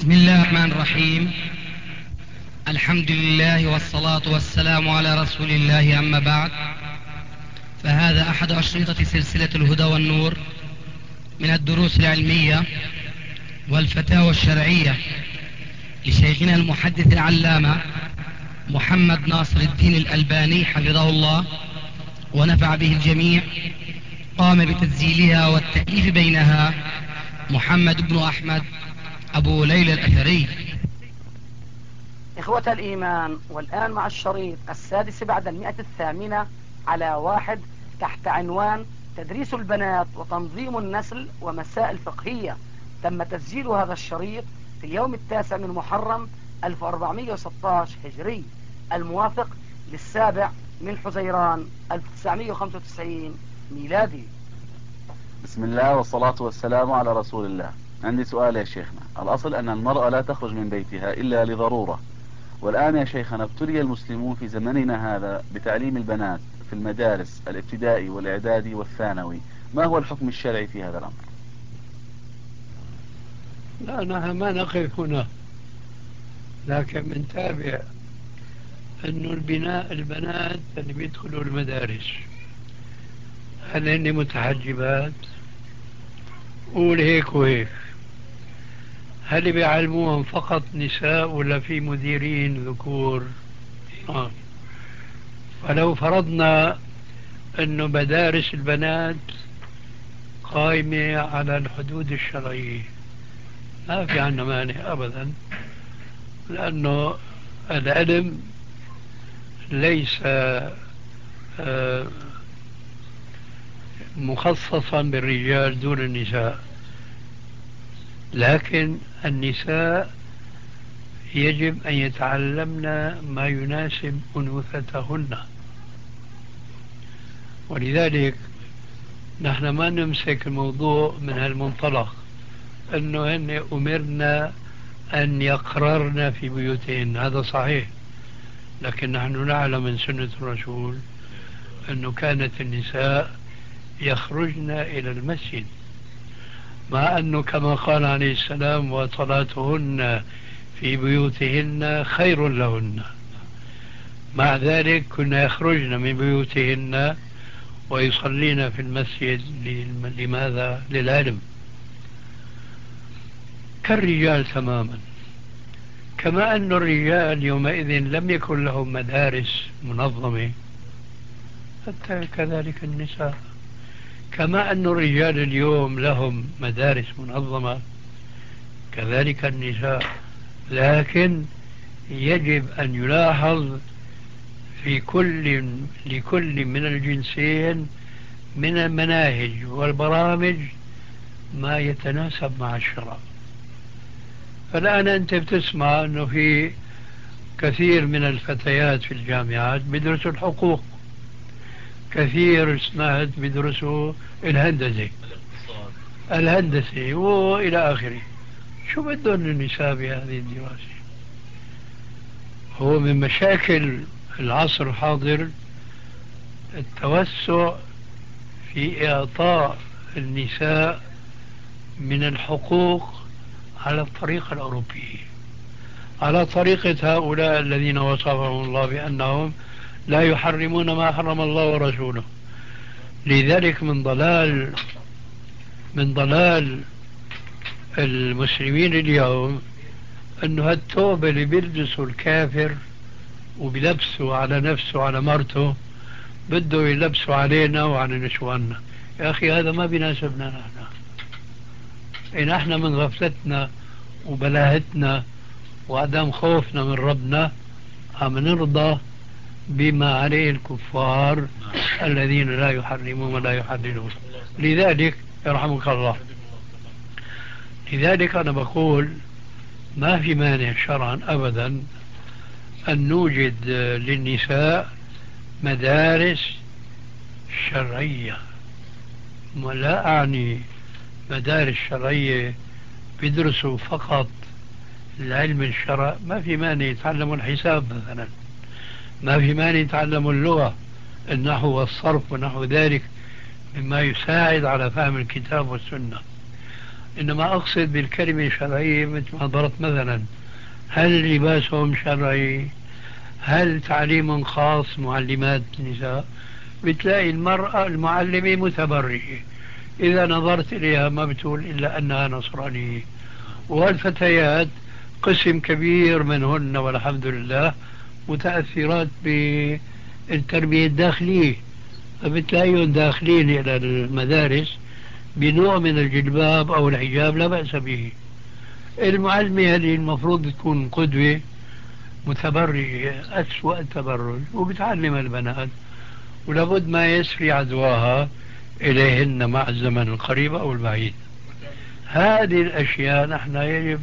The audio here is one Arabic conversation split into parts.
بسم الله الرحمن الرحيم. الحمد لله والصلاة والسلام على رسول الله، أما بعد، فهذا أحد أشرطة سلسلة الهدى والنور من الدروس العلمية والفتاوى الشرعية لشيخنا المحدث العلامة محمد ناصر الدين الألباني حفظه الله ونفع به الجميع. قام بتسجيلها والتأليف بينها محمد بن أحمد أبو ليلى الأثري. إخوة الإيمان، والآن مع الشريط السادس بعد 108 على 1 تحت عنوان تدريس البنات وتنظيم النسل ومسائل فقهية. تم تسجيل هذا الشريط في اليوم 9 من محرم 1416 هجري، الموافق للسابع من حزيران 1995 ميلادي. بسم الله والصلاة والسلام على رسول الله. عندي سؤال يا شيخنا. الأصل أن المرأة لا تخرج من بيتها إلا لضرورة، والآن يا شيخنا ابتلي المسلمون في زمننا هذا بتعليم البنات في المدارس الابتدائي والإعدادي والثانوي. ما هو الحكم الشرعي في هذا الأمر؟ لا، نحن ما نقف هنا، لكن بنتابع أنه البنات اللي بيدخلوا المدارس هل هن متحجبات؟ قول هيك وهيك. هل بيعلموهم فقط نساء ولا في مديرين ذكور؟ فلو فرضنا أنه مدارس البنات قائمة على الحدود الشرعية ما في عنا مانع أبدا، لأنه العلم ليس مخصصا بالرجال دون النساء، لكن النساء يجب أن يتعلمن ما يناسب أنوثتهن. ولذلك نحن ما نمسك الموضوع من هالمنطلق أنه هن أمرنا أن يقررن في بيوتهن، هذا صحيح، لكن نحن نعلم من سنة الرسول أنه كانت النساء يخرجن إلى المسجد، مع أنه كما قال عليه السلام وصلاتهن في بيوتهن خير لهن. مع ذلك كنا يخرجن من بيوتهن ويصلين في المسجد. لماذا؟ للعلم، كالرجال تماما. كما أن الرجال يومئذ لم يكن لهم مدارس منظمة، حتى كذلك النساء. كما أن الرجال اليوم لهم مدارس منظمة، كذلك النساء. لكن يجب أن يلاحظ في لكل من الجنسين من المناهج والبرامج ما يتناسب مع الشرع. فالآن أنت بتسمع أنه في كثير من الفتيات في الجامعات بيدرسوا الحقوق، كثير سمعت بيدرسوا الهندسة وإلى آخره. شو بدهم النساء بهذه الدراسة؟ هو من مشاكل العصر الحاضر التوسع في إعطاء النساء من الحقوق على الطريقة الأوروبية، على طريقة هؤلاء الذين وصفهم الله بأنهم لا يحرمون ما حرم الله ورسوله. لذلك من ضلال المسلمين اليوم أنه هالتوبة اللي بيلبسوا الكافر وبيلبسوا على نفسه وعلى مرته بده يلبسوا علينا وعلى نسواننا. يا أخي هذا ما بيناسبنا نحن. نحن من غفلتنا وبلاهتنا وعدم خوفنا من ربنا عم نرضى بما عليه الكفار الذين لا يحرمون ولا يحللون. لذلك يرحمك الله، لذلك أنا بقول ما في مانع شرعا أبدا أن نوجد للنساء مدارس شرعية. ولا أعني مدارس شرعية بيدرسوا فقط العلم الشرع، ما في مانع يتعلموا الحساب مثلا، ما في مانع يتعلموا اللغة، النحو والصرف ونحو ذلك مما يساعد على فهم الكتاب والسنة. إنما أقصد بالكلمة الشرعية مثل ما ضربت مثلا، هل لباسهم شرعي؟ هل تعليم خاص معلمات النساء؟ بتلاقي المرأة المعلمة متبرجة، إذا نظرت إليها ما بتقول إلا أنها نصرانية. والفتيات قسم كبير منهن والحمد لله متأثرات بالتربية الداخلية، فبتلاقيهم داخلين إلى المدارس بنوع من الجلباب أو الحجاب لا بأس به. المعلمة هذه المفروض تكون قدوة، متبرجة أسوأ التبرج وبتعلم البنات، ولابد ما يسري عدواها إليهن مع الزمن القريب أو البعيد. هذه الأشياء نحن يجب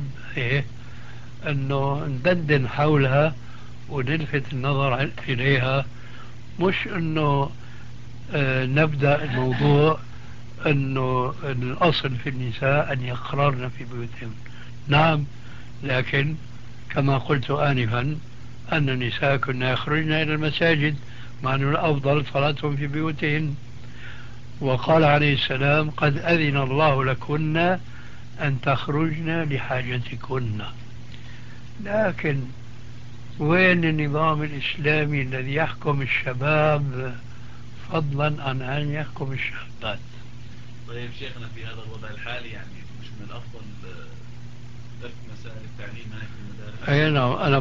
أنه ندندن حولها ونلفت النظر إليها، مش أنه نبدأ الموضوع أنه الأصل في النساء أن يقررن في بيوتهن. نعم، لكن كما قلت آنفا أن النساء كنا يخرجن إلى المساجد، مع أن الأفضل صلاتهم في بيوتهن. وقال عليه السلام: قد أذن الله لكن أن تخرجن لحاجتكن. لكن وين النظام الإسلامي الذي يحكم الشباب فضلا عن أن يحكم الشابات؟ طيب شيخنا، في هذا الوضع الحالي يعني مش من الأفضل ترك مسائل التعليم هناك في المدارس؟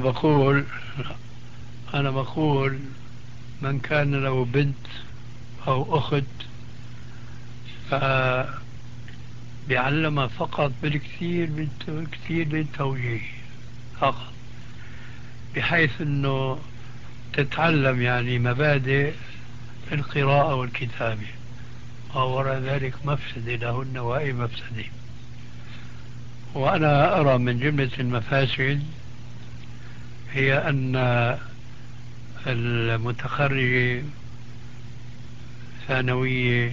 أنا بقول من كان له بنت أو أخت بيعلمها فقط بالكثير بالتوجيه فقط، بحيث أنه تتعلم يعني مبادئ القراءة والكتابة، وراء ذلك مفسدة لهن وأي مفسدة. وأنا أرى من جملة المفاسد هي أن المتخرجة ثانوية،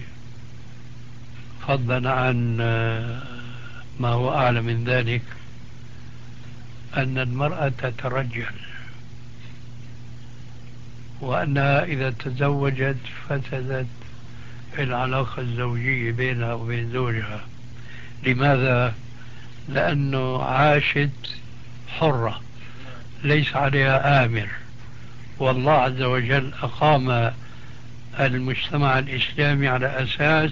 فضلا عن ما هو أعلى من ذلك، أن المرأة تترجل، وأنها إذا تزوجت فسدت العلاقة الزوجية بينها وبين زوجها. لماذا؟ لأنه عاشت حرة ليس عليها آمر، والله عز وجل أقام المجتمع الإسلامي على أساس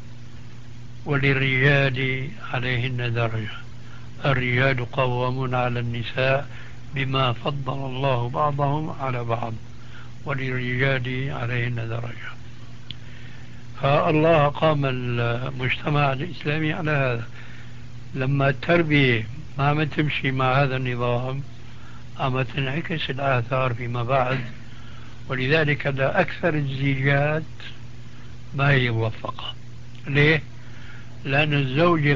وللرجال عليهن درجة، الرجال قوامون على النساء بما فضل الله بعضهم على بعض، وللرجال عليهن درجة. فالله قام المجتمع الإسلامي على هذا. لما التربية ما عم تمشي مع هذا النظام عم تنعكس الآثار فيما بعد، ولذلك أكثر الزيجات ما هي موفقة. ليه؟ لأن الزوج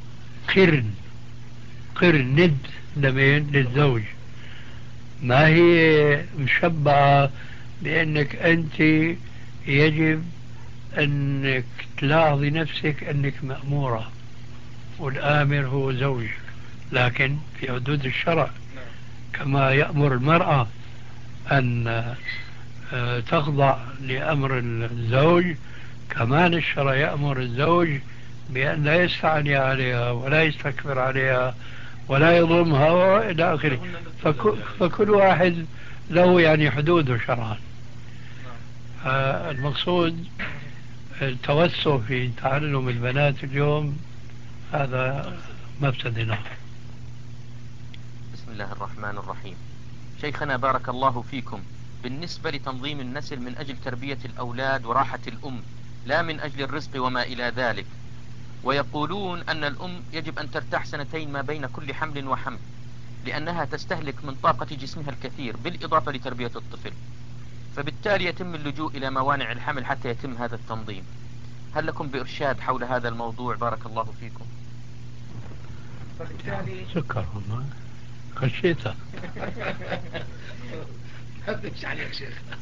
قرن ند لمين؟ للزوج. ما هي مشبعة بأنك أنت يجب أنك تلاحظي نفسك أنك مأمورة والآمر هو زوجك، لكن في حدود الشرع، كما يأمر المرأة أن تخضع لأمر الزوج، كمان الشرع يأمر الزوج بأن لا يستعلي عليها ولا يستكبر عليها ولا يظلمها وإلى آخره. فكل واحد له يعني حدوده شرعا. المقصود التوسع في تعلم البنات اليوم هذا مفسدنا. بسم الله الرحمن الرحيم. شيخنا بارك الله فيكم، بالنسبة لتنظيم النسل من أجل تربية الأولاد وراحة الأم لا من أجل الرزق وما إلى ذلك، ويقولون أن الأم يجب أن ترتاح 2 ما بين كل حمل وحمل لأنها تستهلك من طاقة جسمها الكثير بالإضافة لتربية الطفل، فبالتالي يتم اللجوء إلى موانع الحمل حتى يتم هذا التنظيم. هل لكم بإرشاد حول هذا الموضوع؟ بارك الله فيكم. فبالتالي سكر والله خشيتها. مش عليك شيخنا.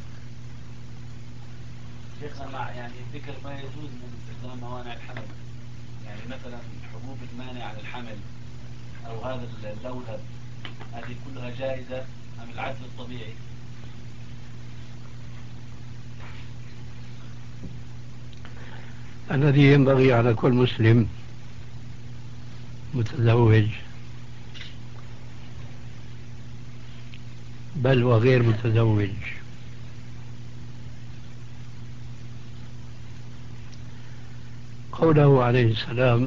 شيخنا، مع يعني ذكر ما يجوز من استخدام موانع الحمل، يعني مثلا حبوب المانع عن الحمل أو هذا اللولب، هذه كلها جائزة أم العزل الطبيعي؟ الذي ينبغي على كل مسلم متزوج بل وغير متزوج. قوله عليه السلام: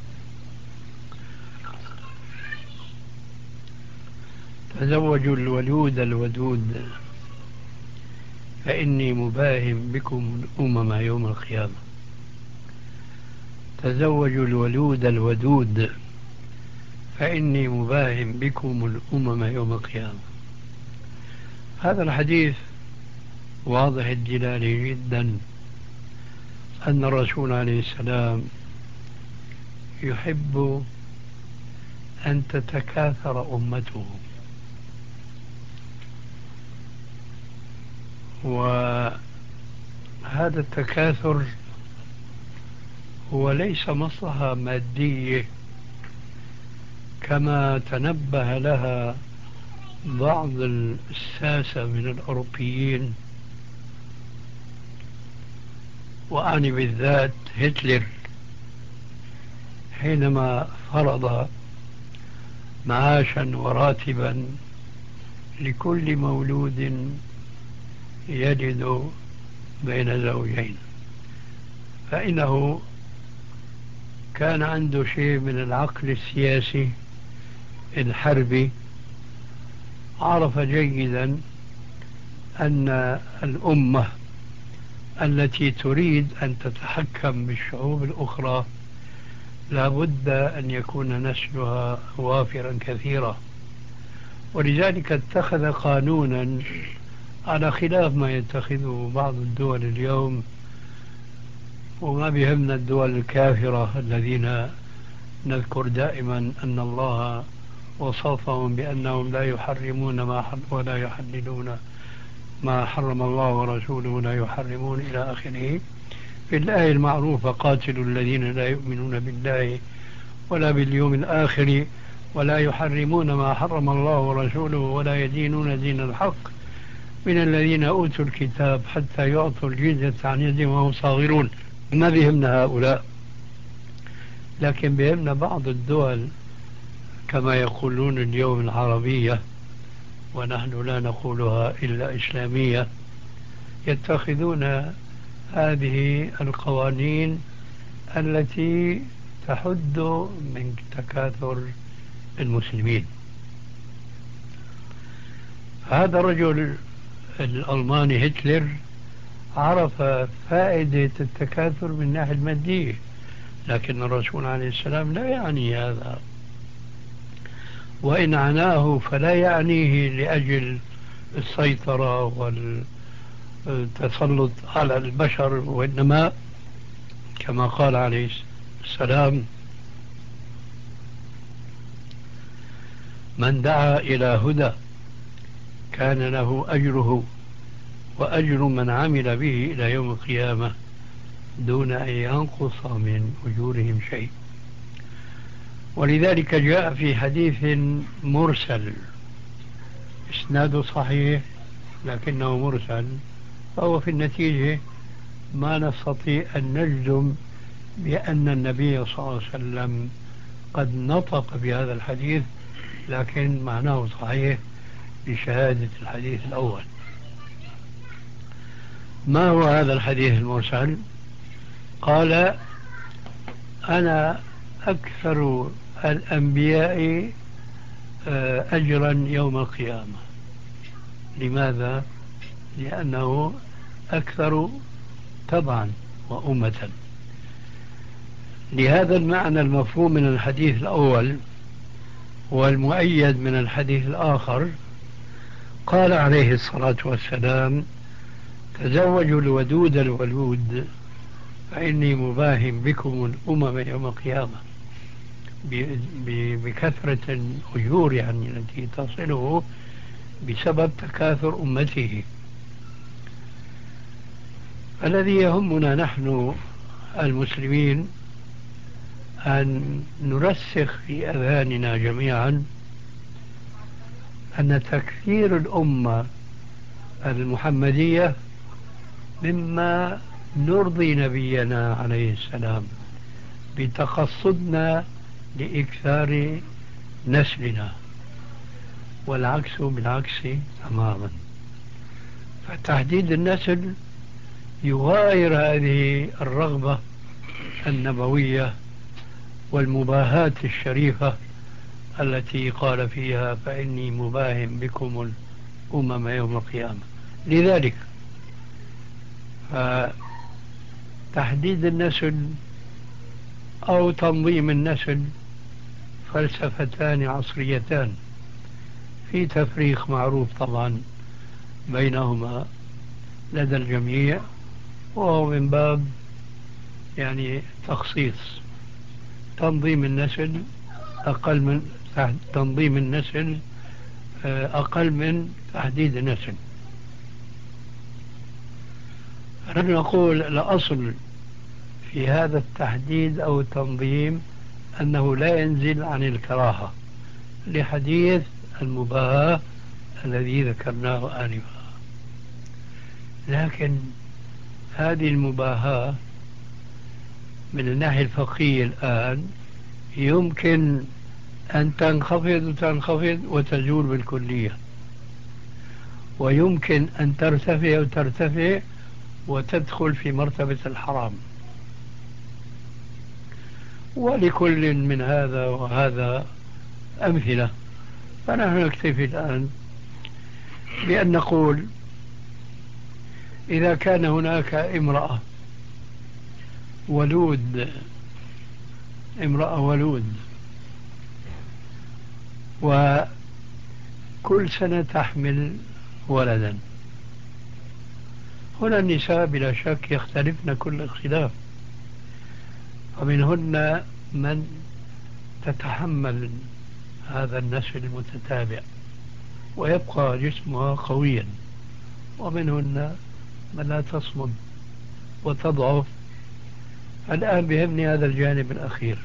تزوجوا الولود الودود فإني مباهم بكم الأمم يوم القيامة. تزوجوا الولود الودود فإني مباهم بكم الأمم يوم القيامة. هذا الحديث واضح الدلالة جدا أن الرسول عليه السلام يحب أن تتكاثر أمته، وهذا التكاثر هو ليس مصلحة مادية كما تنبه لها بعض الساسة من الأوروبيين، وأعني بالذات هتلر حينما فرض معاشا وراتبا لكل مولود يجد بين زوجين، فإنه كان عنده شيء من العقل السياسي الحربي. عرف جيدا أن الأمة التي تريد أن تتحكم بالشعوب الأخرى لا بد أن يكون نسلها وافرا كثيرا، ولذلك اتخذ قانونا على خلاف ما يتخذه بعض الدول اليوم. وما بهمنا الدول الكافرة الذين نذكر دائما أن الله وصفهم بأنهم لا يحرمون ولا يحللون ما حرم الله ورسوله ولا يحرمون إلى آخره. في الآية المعروفة: قاتلوا الذين لا يؤمنون بالله ولا باليوم الآخر ولا يحرمون ما حرم الله ورسوله ولا يدينون دين الحق من الذين أوتوا الكتاب حتى يعطوا الجزية عن يد وهم صاغرون. ما بهمنا هؤلاء، لكن بهمنا بعض الدول كما يقولون اليوم العربية، ونحن لا نقولها إلا إسلامية، يتخذون هذه القوانين التي تحد من تكاثر المسلمين. هذا الرجل الألماني هتلر عرف فائدة التكاثر من الناحية المادية، لكن الرسول عليه السلام لا يعني هذا، وإن عناه فلا يعنيه لأجل السيطرة والتسلط على البشر، وإنما كما قال عليه السلام: من دعا إلى هدى كان له أجره وأجر من عمل به إلى يوم القيامة دون أن ينقص من أجورهم شيء. ولذلك جاء في حديث مرسل إسناده صحيح لكنه مرسل، فهو في النتيجة ما نستطيع أن نجزم بأن النبي صلى الله عليه وسلم قد نطق بهذا الحديث، لكن معناه صحيح بشهادة الحديث الأول. ما هو هذا الحديث المرسل؟ قال: أنا أكثر الأنبياء أجرا يوم القيامة. لماذا؟ لأنه أكثر تبعا وأمة. لهذا المعنى المفهوم من الحديث الأول والمؤيد من الحديث الآخر قال عليه الصلاة والسلام: تزوجوا الودود الولود فإني مباهم بكم الأمم يوم القيامة، بكثرة الأجور يعني التي تصله بسبب تكاثر أمته. الذي يهمنا نحن المسلمين أن نرسخ في أذهاننا جميعا أن تكثير الأمة المحمدية مما نرضي نبينا عليه السلام بتقصدنا لإكثار نسلنا، والعكس بالعكس تماما. فتحديد النسل يغاير هذه الرغبة النبوية والمباهاة الشريفة التي قال فيها فإني مباهم بكم الأمم يوم القيامة. لذلك تحديد النسل أو تنظيم النسل فلسفتان عصريتان في تفريق معروف طبعا بينهما لدى الجميع، وهو من باب يعني تخصيص. تنظيم النسل أقل من تنظيم النسل أقل من تحديد النسل. نحن نقول الأصل في هذا التحديد أو التنظيم أنه لا ينزل عن الكراهة لحديث المباهاة الذي ذكرناه آنفا. لكن هذه المباهاة من الناحية الفقهية الآن يمكن أن تنخفض وتزول بالكلية، ويمكن أن ترتفع وتدخل في مرتبة الحرام. ولكل من هذا وهذا أمثلة. فنحن نكتفي الآن بأن نقول إذا كان هناك امرأة ولود وكل سنة تحمل ولدا، هنا النساء بلا شك يختلفن كل اختلاف، ومنهن من تتحمل هذا النسل المتتابع ويبقى جسمها قويا، ومنهن من لا تصمد وتضعف. الآن بهمني هذا الجانب الأخير.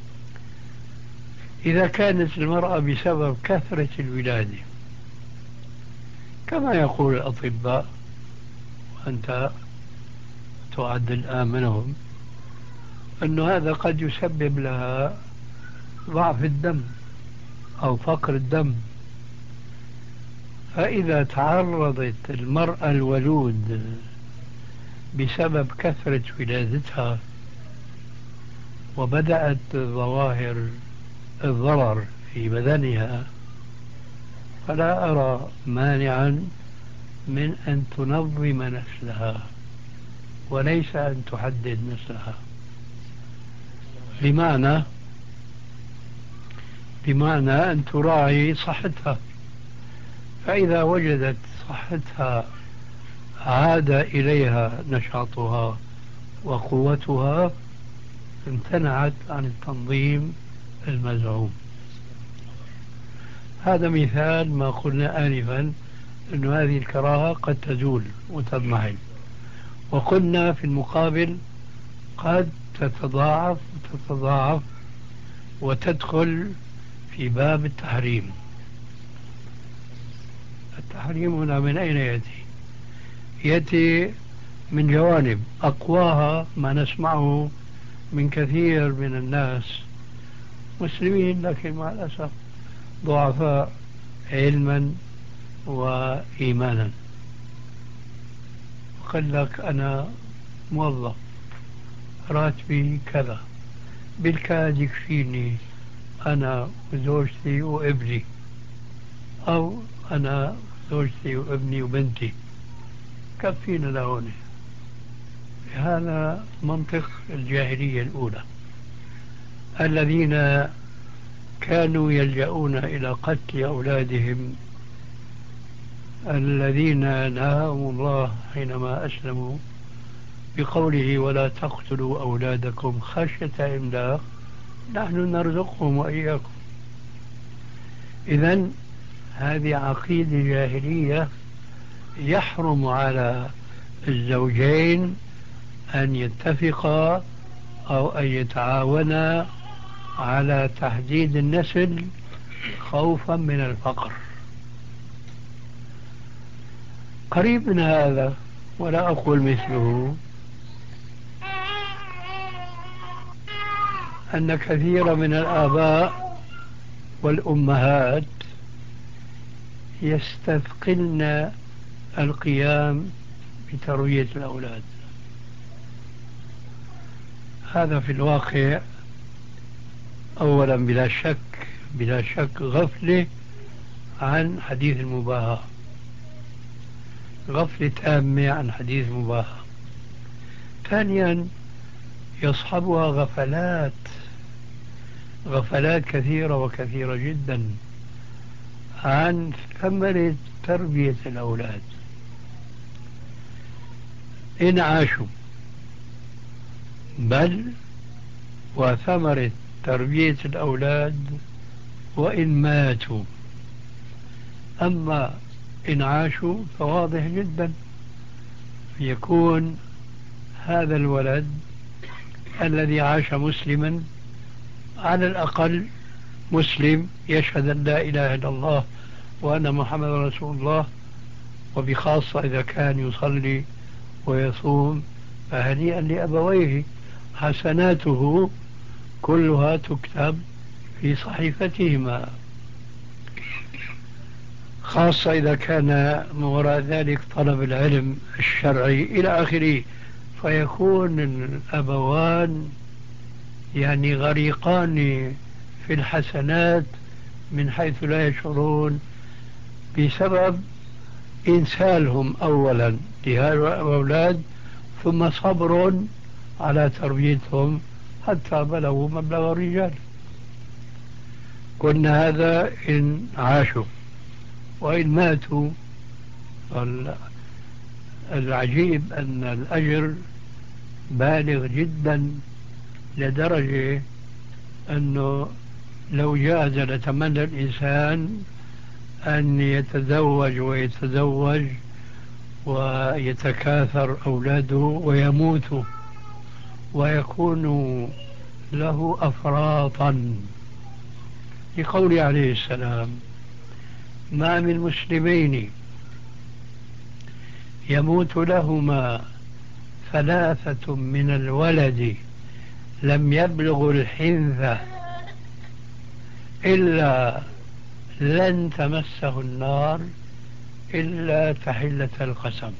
إذا كانت المرأة بسبب كثرة الولادة كما يقول الأطباء، وأنت تعد الآن منهم، أن هذا قد يسبب لها ضعف الدم أو فقر الدم، فإذا تعرضت المرأة الولود بسبب كثرة ولادتها وبدأت ظواهر الضرر في بدنها، فلا أرى مانعا من أن تنظم نسلها وليس أن تحدد نسلها. بمعنى أن تراعي صحتها، فإذا وجدت صحتها عاد إليها نشاطها وقوتها امتنعت عن التنظيم المزعوم. هذا مثال ما قلنا آنفا أن هذه الكراهة قد تزول وتضمحل، وقلنا في المقابل قد تتضاعف وتدخل في باب التحريم. التحريم هنا من أين يأتي من جوانب أقواها ما نسمعه من كثير من الناس مسلمين لكن مع الأسف ضعفاء علما وإيمانا، وقال لك أنا موظف راتبي كذا بالكاد يكفيني أنا وزوجتي وابني، أو أنا زوجتي وابني وبنتي كفينا لهون. هذا منطق الجاهلية الأولى الذين كانوا يلجؤون إلى قتل أولادهم الذين نهاهم الله حينما أسلموا بقوله ولا تقتلوا أولادكم خشية إملاق نحن نرزقهم وإياكم. إذن هذه عقيدة جاهلية يحرم على الزوجين أن يتفقا أو أن يتعاونا على تحديد النسل خوفا من الفقر. قريب من هذا ولا أقول مثله أن كثير من الآباء والأمهات يستثقلن القيام بتربية الأولاد. هذا في الواقع أولا بلا شك غفلة عن حديث المباهاة، غفلة تامة عن حديث المباهاة. ثانيا يصحبها غفلات كثيرة وكثيرة جدا عن ثمرة تربية الأولاد إن عاشوا، بل وثمرة تربية الأولاد وإن ماتوا. أما إن عاشوا فواضح جدا يكون هذا الولد الذي عاش مسلما، على الأقل مسلم يشهد أن لا إله إلا الله وأن محمد رسول الله، وبخاصة إذا كان يصلي ويصوم، فهنيئا لأبويه، حسناته كلها تكتب في صحيفتهما، خاصة إذا كان من وراء ذلك طلب العلم الشرعي إلى آخره، فيكون الأبوان يعني غريقان في الحسنات من حيث لا يشعرون، بسبب إنسالهم أولا لهؤلاء الأولاد، ثم صبر على تربيتهم حتى بلغوا مبلغ الرجال. قلنا هذا إن عاشوا، وإن ماتوا العجيب أن الأجر بالغ جدا، لدرجة أنه لو جاز لتمنى الإنسان أن يتزوج ويتكاثر أولاده ويموتوا ويكون له أفراطا، لقول عليه السلام: ما من مسلمين يموت لهما ثلاثة من الولد لم يبلغ الحنثة إلا لن تمسه النار إلا تحلة القسم،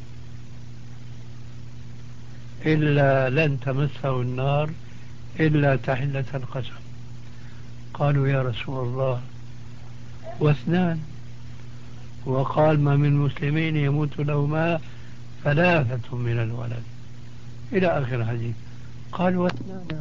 إلا لن تمسه النار إلا تحلة القسم. قالوا يا رسول الله واثنان؟ وقال: ما من مسلمين يموت لهما ثلاثة من الولد، إلى آخر الحديث. قال: واثنان؟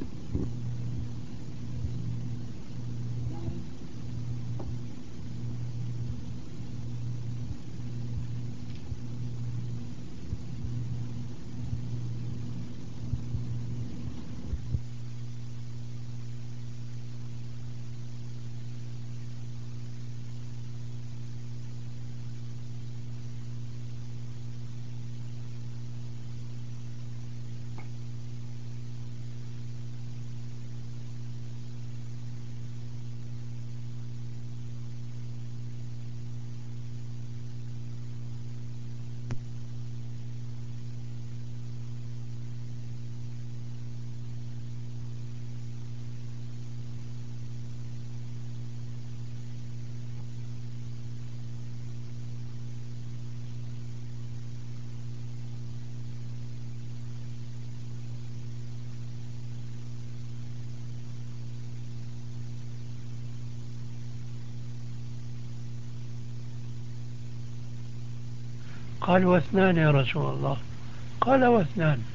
قال: واثنان يا رسول الله؟ قال: واثنان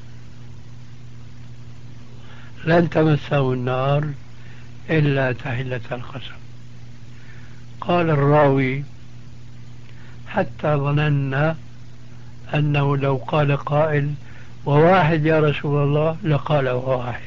لن تمسه النار إلا تحلة القسم. قال الراوي: حتى ظننا أنه لو قال قائل وواحد يا رسول الله لقال واحد.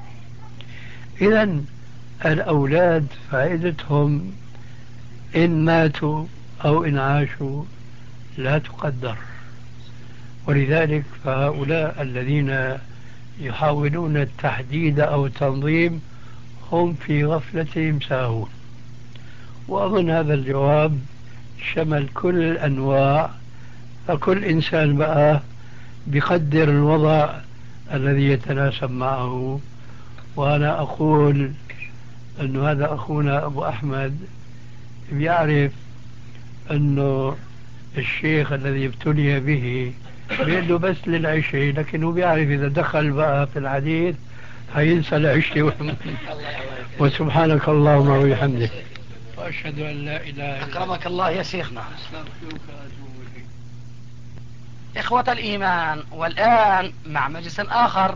إذن الأولاد فائدتهم إن ماتوا أو إن عاشوا لا تقدر، ولذلك فهؤلاء الذين يحاولون التحديد أو التنظيم هم في غفلتهم ساهون. وأظن هذا الجواب شمل كل الأنواع، فكل إنسان بقى بقدر الوضع الذي يتناسب معه وأنا أقول أن هذا أخونا أبو أحمد بيعرف أنه الشيخ الذي ابتلي به بيده بس للعشاء، لكنه بيعرف إذا دخل بقى في الحديث هينسى العشاء. وسبحانك اللهم وبحمدك وأشهد أن لا إله إلا أنت أكرمك الله يا شيخنا. أستغفرك وأتوب إليك. إخوة الإيمان، والآن مع مجلس آخر.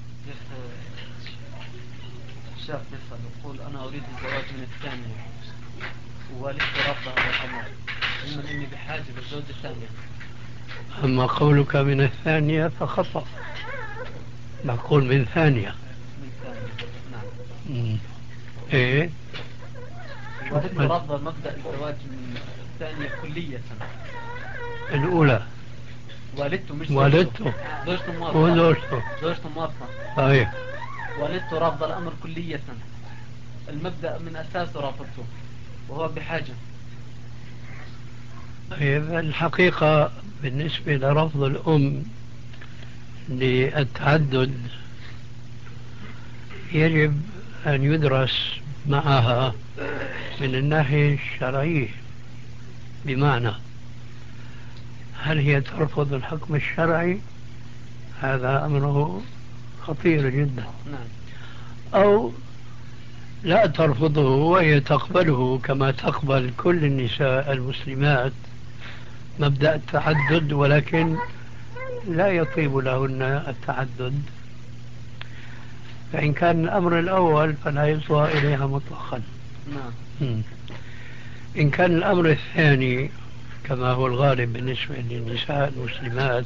شاب يسأل يقول أنا أريد الزواج من الثانية ووالدتي رافضة هذا الأمر، علما إني بحاجة للزوجة الثانية. أما قولك من الثانية فخطأ، نقول من ثانية. من ثانية، نعم. إيه، والدتي رافضة مبدأ الزواج من الثانية كلية. الأولى والدته مش والدته زوجته موافقة. زوجته موافقة. صحيح. والدته رافضة الأمر كلية، المبدأ من أساسه رافضته وهو بحاجة. الحقيقة بالنسبة لرفض الأم للتعدد يجب أن يدرس معها من الناحية الشرعية، بمعنى هل هي ترفض الحكم الشرعي؟ هذا أمره خطير جدا. أو لا ترفضه وهي تقبله كما تقبل كل النساء المسلمات مبدأ التعدد، ولكن لا يطيب لهن التعدد. فإن كان الأمر الأول فلا يصغى إليها مطلقا. إن كان الأمر الثاني كما هو الغالب بالنسبة للنساء المسلمات،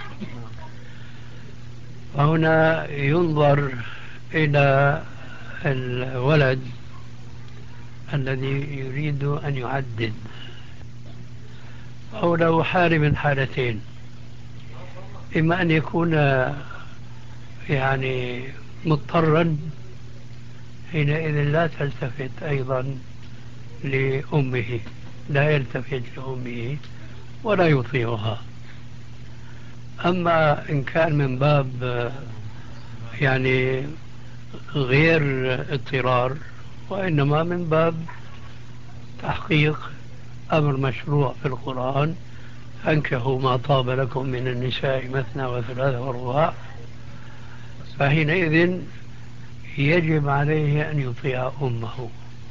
فهنا ينظر إلى الولد الذي يريد أن يعدد، أو له حال من حالتين: إما أن يكون يعني مضطرا، حينئذ لا تلتفت أيضا لأمه، لا يلتفت لأمه ولا يطيعها. أما إن كان من باب يعني غير اضطرار، وإنما من باب تحقيق أمر مشروع في القرآن: أنكحوا ما طاب لكم من النساء مثنى وثلاث ورباع، فحينئذ يجب عليه أن يطيع أمه.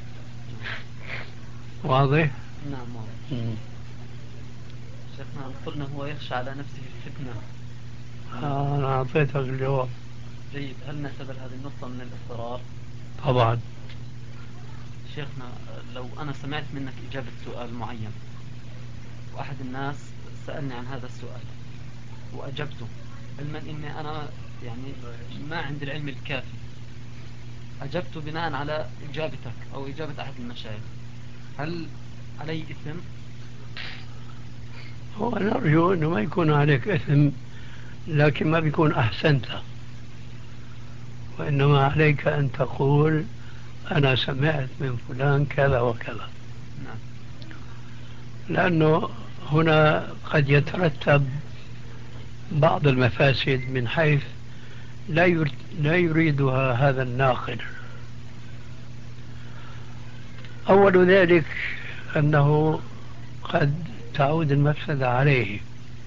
واضح؟ نعم واضح. شيخنا قلنا هو يخشى على نفسه الفتنة. أنا أعطيتك الجواب. جيد. هل نعتبر هذه النقطة من الاضطرار؟ طبعا. شيخنا لو أنا سمعت منك إجابة سؤال معين وأحد الناس سألني عن هذا السؤال وأجبته، علما إني أنا يعني ما عندي العلم الكافي، أجبت بناء على إجابتك أو إجابة أحد المشايخ، هل علي إثم؟ هو نرجو أنه ما يكون عليك إثم، لكن ما بيكون أحسنت، وإنما عليك أن تقول أنا سمعت من فلان كذا وكذا. لأنه هنا قد يترتب بعض المفاسد من حيث لا يريدها هذا الناقل. أول ذلك أنه قد تعود المفسدة عليه،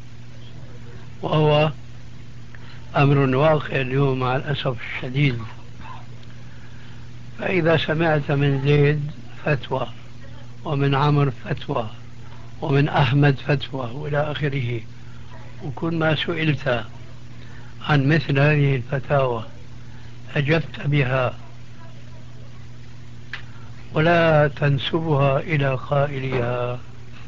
وهو أمر واقع اليوم مع الأسف الشديد. فإذا سمعت من زيد فتوى، ومن عمر فتوى، ومن أحمد فتوى وإلى آخره، وكل ما سئلت عن مثل هذه الفتاوى أجبت بها ولا تنسبها إلى قائلها،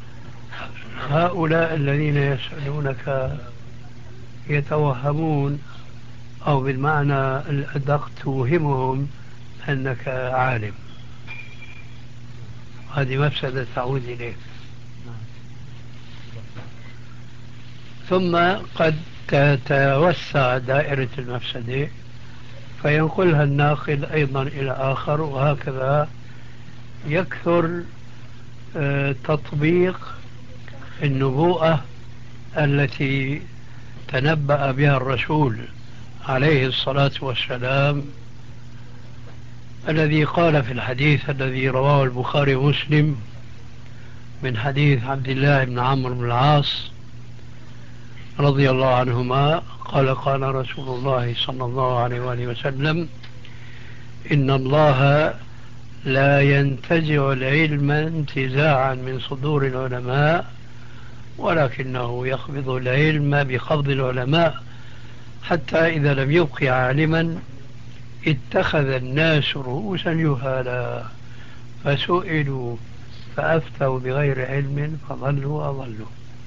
هؤلاء الذين يسألونك يتوهمون، أو بالمعنى الأدق توهمهم أنك عالم. هذه مفسدة تعود إليك. ثم قد تتوسع دائرة المفسدة فينقلها الناقل أيضا إلى آخر، وهكذا يكثر تطبيق النبوءة التي تنبأ بها الرسول عليه الصلاة والسلام الذي قال في الحديث الذي رواه البخاري ومسلم من حديث عبد الله بن عمرو بن العاص رضي الله عنهما قال قال رسول الله صلى الله عليه وآله وسلم: إن الله لا ينتزع العلم انتزاعا من صدور العلماء، ولكنه يقبض العلم بقبض العلماء، حتى إذا لم يبق عالما اتخذ الناس رؤوسا جهالا فسئلوا فأفتوا بغير علم فضلوا وأضلوا.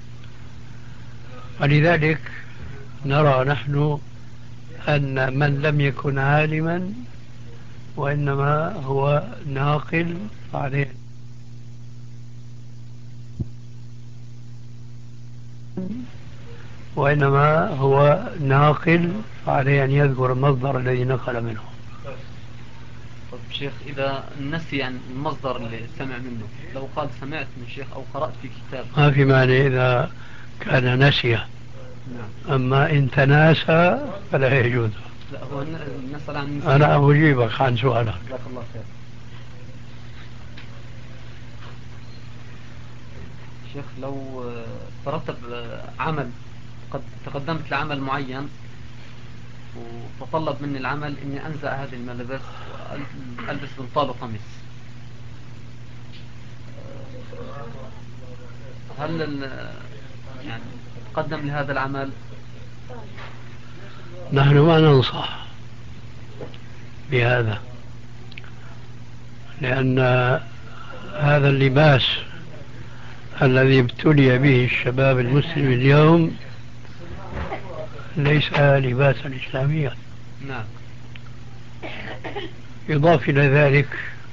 ولذلك نرى نحن أن من لم يكن عالما وإنما هو ناقل عليه فعليه أن يذكر المصدر الذي نقل منه. طب شيخ، إذا نسي عن المصدر اللي سمع منه، لو قال سمعت من شيخ أو قرأت في كتاب، ما في مانع إذا كان نسيه. نعم. أما إن تناسى فلا يجوز. لا، هو نسأل عن أنا أجيبك عن سؤالك. جزاك الله خير. شيخ، لو ترتب عمل، قد تقدمت لعمل معين وتطلب مني العمل إني أنزع هذه الملابس وألبس بنطال وقميص، هل يعني أتقدم لهذا العمل؟ نحن ما ننصح بهذا، لأن هذا اللباس الذي ابتلي به الشباب المسلم اليوم ليس لباسا إسلاميا. نعم. يضاف إلى ذلك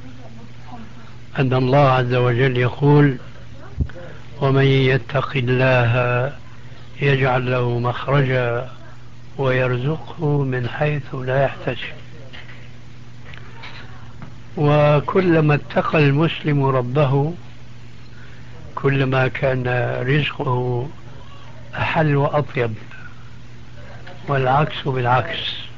أن الله عز وجل يقول: ومن يتق الله يجعل له مخرجا ويرزقه من حيث لا يحتسب. وكلما اتقى المسلم ربه كلما كان رزقه أحل وأطيب، والعكس بالعكس.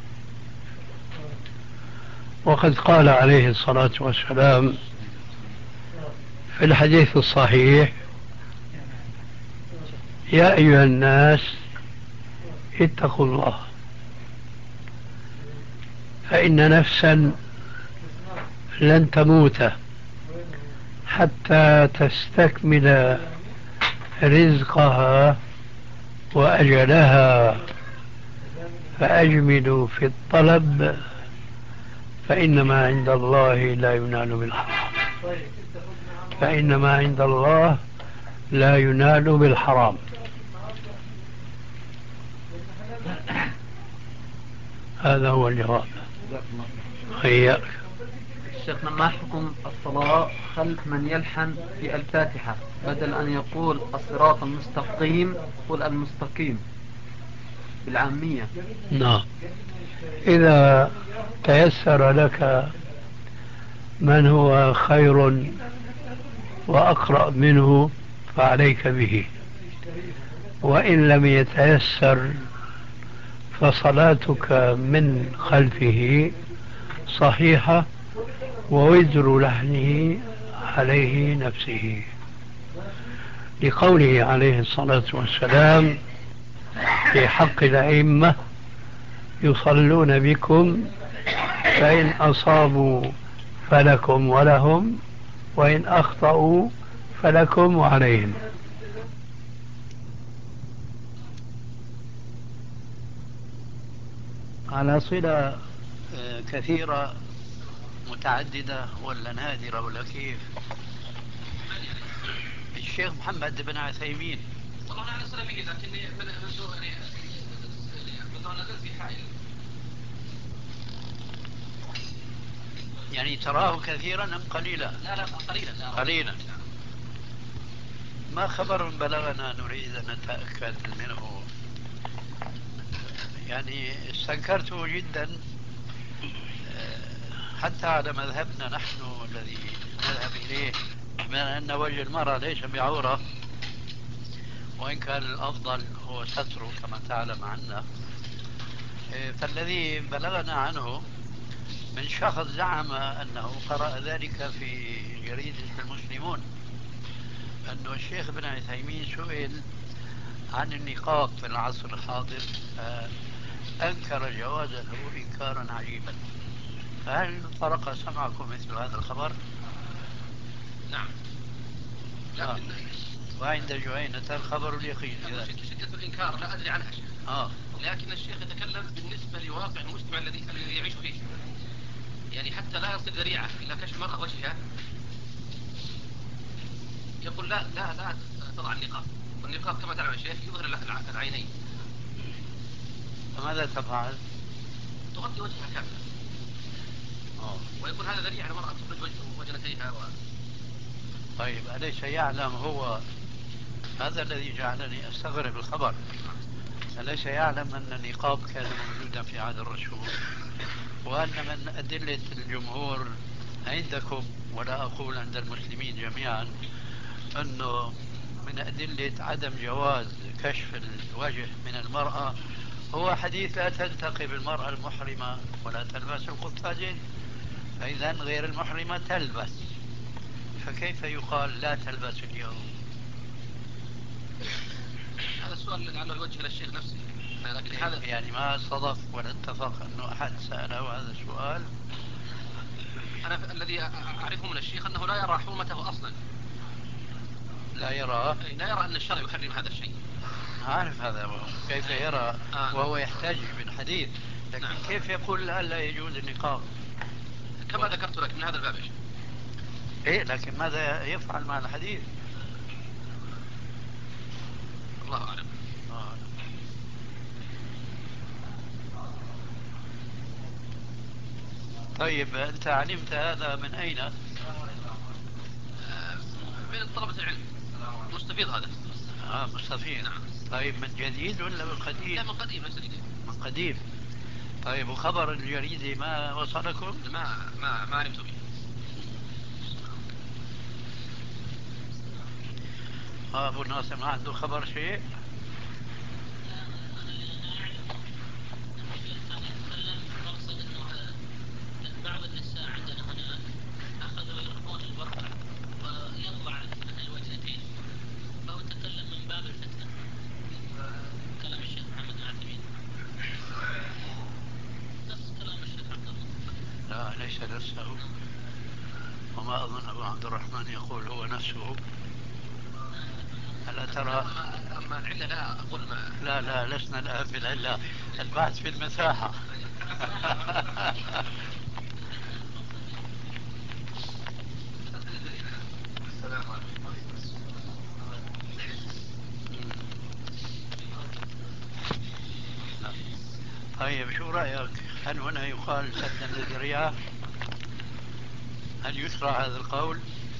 وقد قال عليه الصلاة والسلام في الحديث الصحيح: يا أيها الناس اتقوا الله، فإن نفسا لن تموت حتى تستكمل رزقها وأجلها، فأجملوا في الطلب فإنما عند الله لا ينال بالحرام. فإنما عند الله لا ينال بالحرام. هذا هو الجواب. خيرك. شيخنا، ما حكم الصلاة خلف من يلحن في الفاتحة بدل أن يقول الصراط المستقيم يقول المستقيم بالعامية؟ نعم، إذا تيسر لك من هو خير وأقرأ منه فعليك به، وإن لم يتيسر فصلاتك من خلفه صحيحة ووزر لحنه عليه نفسه، لقوله عليه الصلاة والسلام في حق الأئمة: يصلون بكم فإن أصابوا فلكم ولهم، وإن أخطأوا فلكم وعليهم. على صلة كثيرة متعددة ولا نادرة ولا كيف؟ الشيخ محمد بن عثيمين والله أنا على صلة به، لكني منذ نزلت في حائل. يعني تراه كثيرا أم قليلا؟ لا قليلا. قليلا. ما خبر بلغنا نريد أن نتأكد منه، يعني استنكرته جدا حتى على مذهبنا نحن الذي نذهب إليه، من أن وجه المرأة ليس بعورة، وإن كان الأفضل هو ستره كما تعلم عنا. فالذي بلغنا عنه من شخص زعم أنه قرأ ذلك في جريدة المسلمون، أنه الشيخ ابن عثيمين سئل عن النقاب في العصر الحاضر أنكر جوازه إنكارا عجيبا. فهل طرق سمعكم مثل هذا الخبر؟ نعم. لكن وعند جهينة الخبر اليقين. شدة الإنكار لا أدري عنها شيء. لكن الشيخ يتكلم بالنسبة لواقع المجتمع الذي يعيش فيه، يعني حتى لا يصل ذريعة إلى كشف المرأة وجهها. يقول لا تضع النقاب، والنقاب كما تعلم يا شيخ يظهر العينين. فماذا تفعل؟ تغطي وجهها كاملا. ويكون هذا ذريعة المرأة أن تخرج وجنتيها طيب أليس يعلم هو، هذا الذي جعلني أستغرب الخبر، أليس يعلم أن النقاب كان موجودا في عهد الرسول، وأن من أدلة الجمهور عندكم ولا أقول عند المسلمين جميعا أنه من أدلة عدم جواز كشف الوجه من المرأة هو حديث لا تنتقب المرأة المحرمة ولا تلبس القفازين، فإذا غير المحرمة تلبس، فكيف يقال لا تلبس اليوم؟ هذا السؤال لعله يوجه للشيخ نفسه. لكن هذا يعني ما صدف ولا اتفق أنه أحد سأله هذا السؤال. أنا الذي أعرفه من الشيخ أنه لا يرى حرمته أصلا. لا يرى أن الشرع يحرم هذا الشيء. عارف هذا كيف يرى وهو يحتاج بالحديث، لكن نعم. كيف يقول لا يجوز النقاب كما ذكرت لك من هذا الباب. إيه، لكن ماذا يفعل مع الحديث؟ الله أعلم. طيب أنت علمت هذا من أين؟ من طلبة العلم. مستفيض هذا. مستفيض. نعم. طيب من جديد ولا من قديم؟ لا، من قديم ليس جديد. من قديم. طيب وخبر الجريدة ما وصلكم؟ ما علمت به. أبو ناصر ما عنده خبر شيء؟ بعض النساء عندنا هنا أخذوا يرقون البرقع ويطلع منها الوجنتين، فهو تكلم من باب الفتنة. كلام الشيخ محمد العثيمين نفس كلام الشيخ عبد الله. لا ليس نفسه، وما أظن أبو عبد الرحمن يقول هو نفسه. ألا ترى؟ أما العلة لا أقول لا لسنا الآن في العلة، البحث في المساحة. طيب شو رأيك؟ هل هنا يقال سدا للذريعة؟ هل يشرع هذا القول؟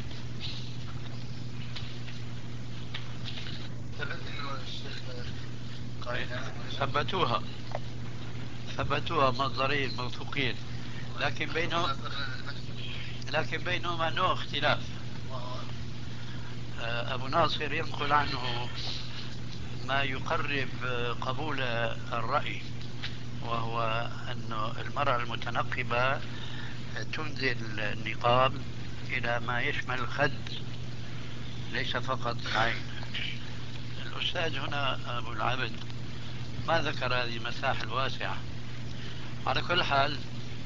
ثبتوها مصدرين موثوقين، لكن بينهما نوع اختلاف. أبو ناصر ينقل عنه ما يقرب قبول الرأي، وهو أن المرأة المتنقبة تنزل النقاب إلى ما يشمل الخد ليس فقط العين. الأستاذ هنا أبو العبد ما ذكر هذه المساحة الواسعة. على كل حال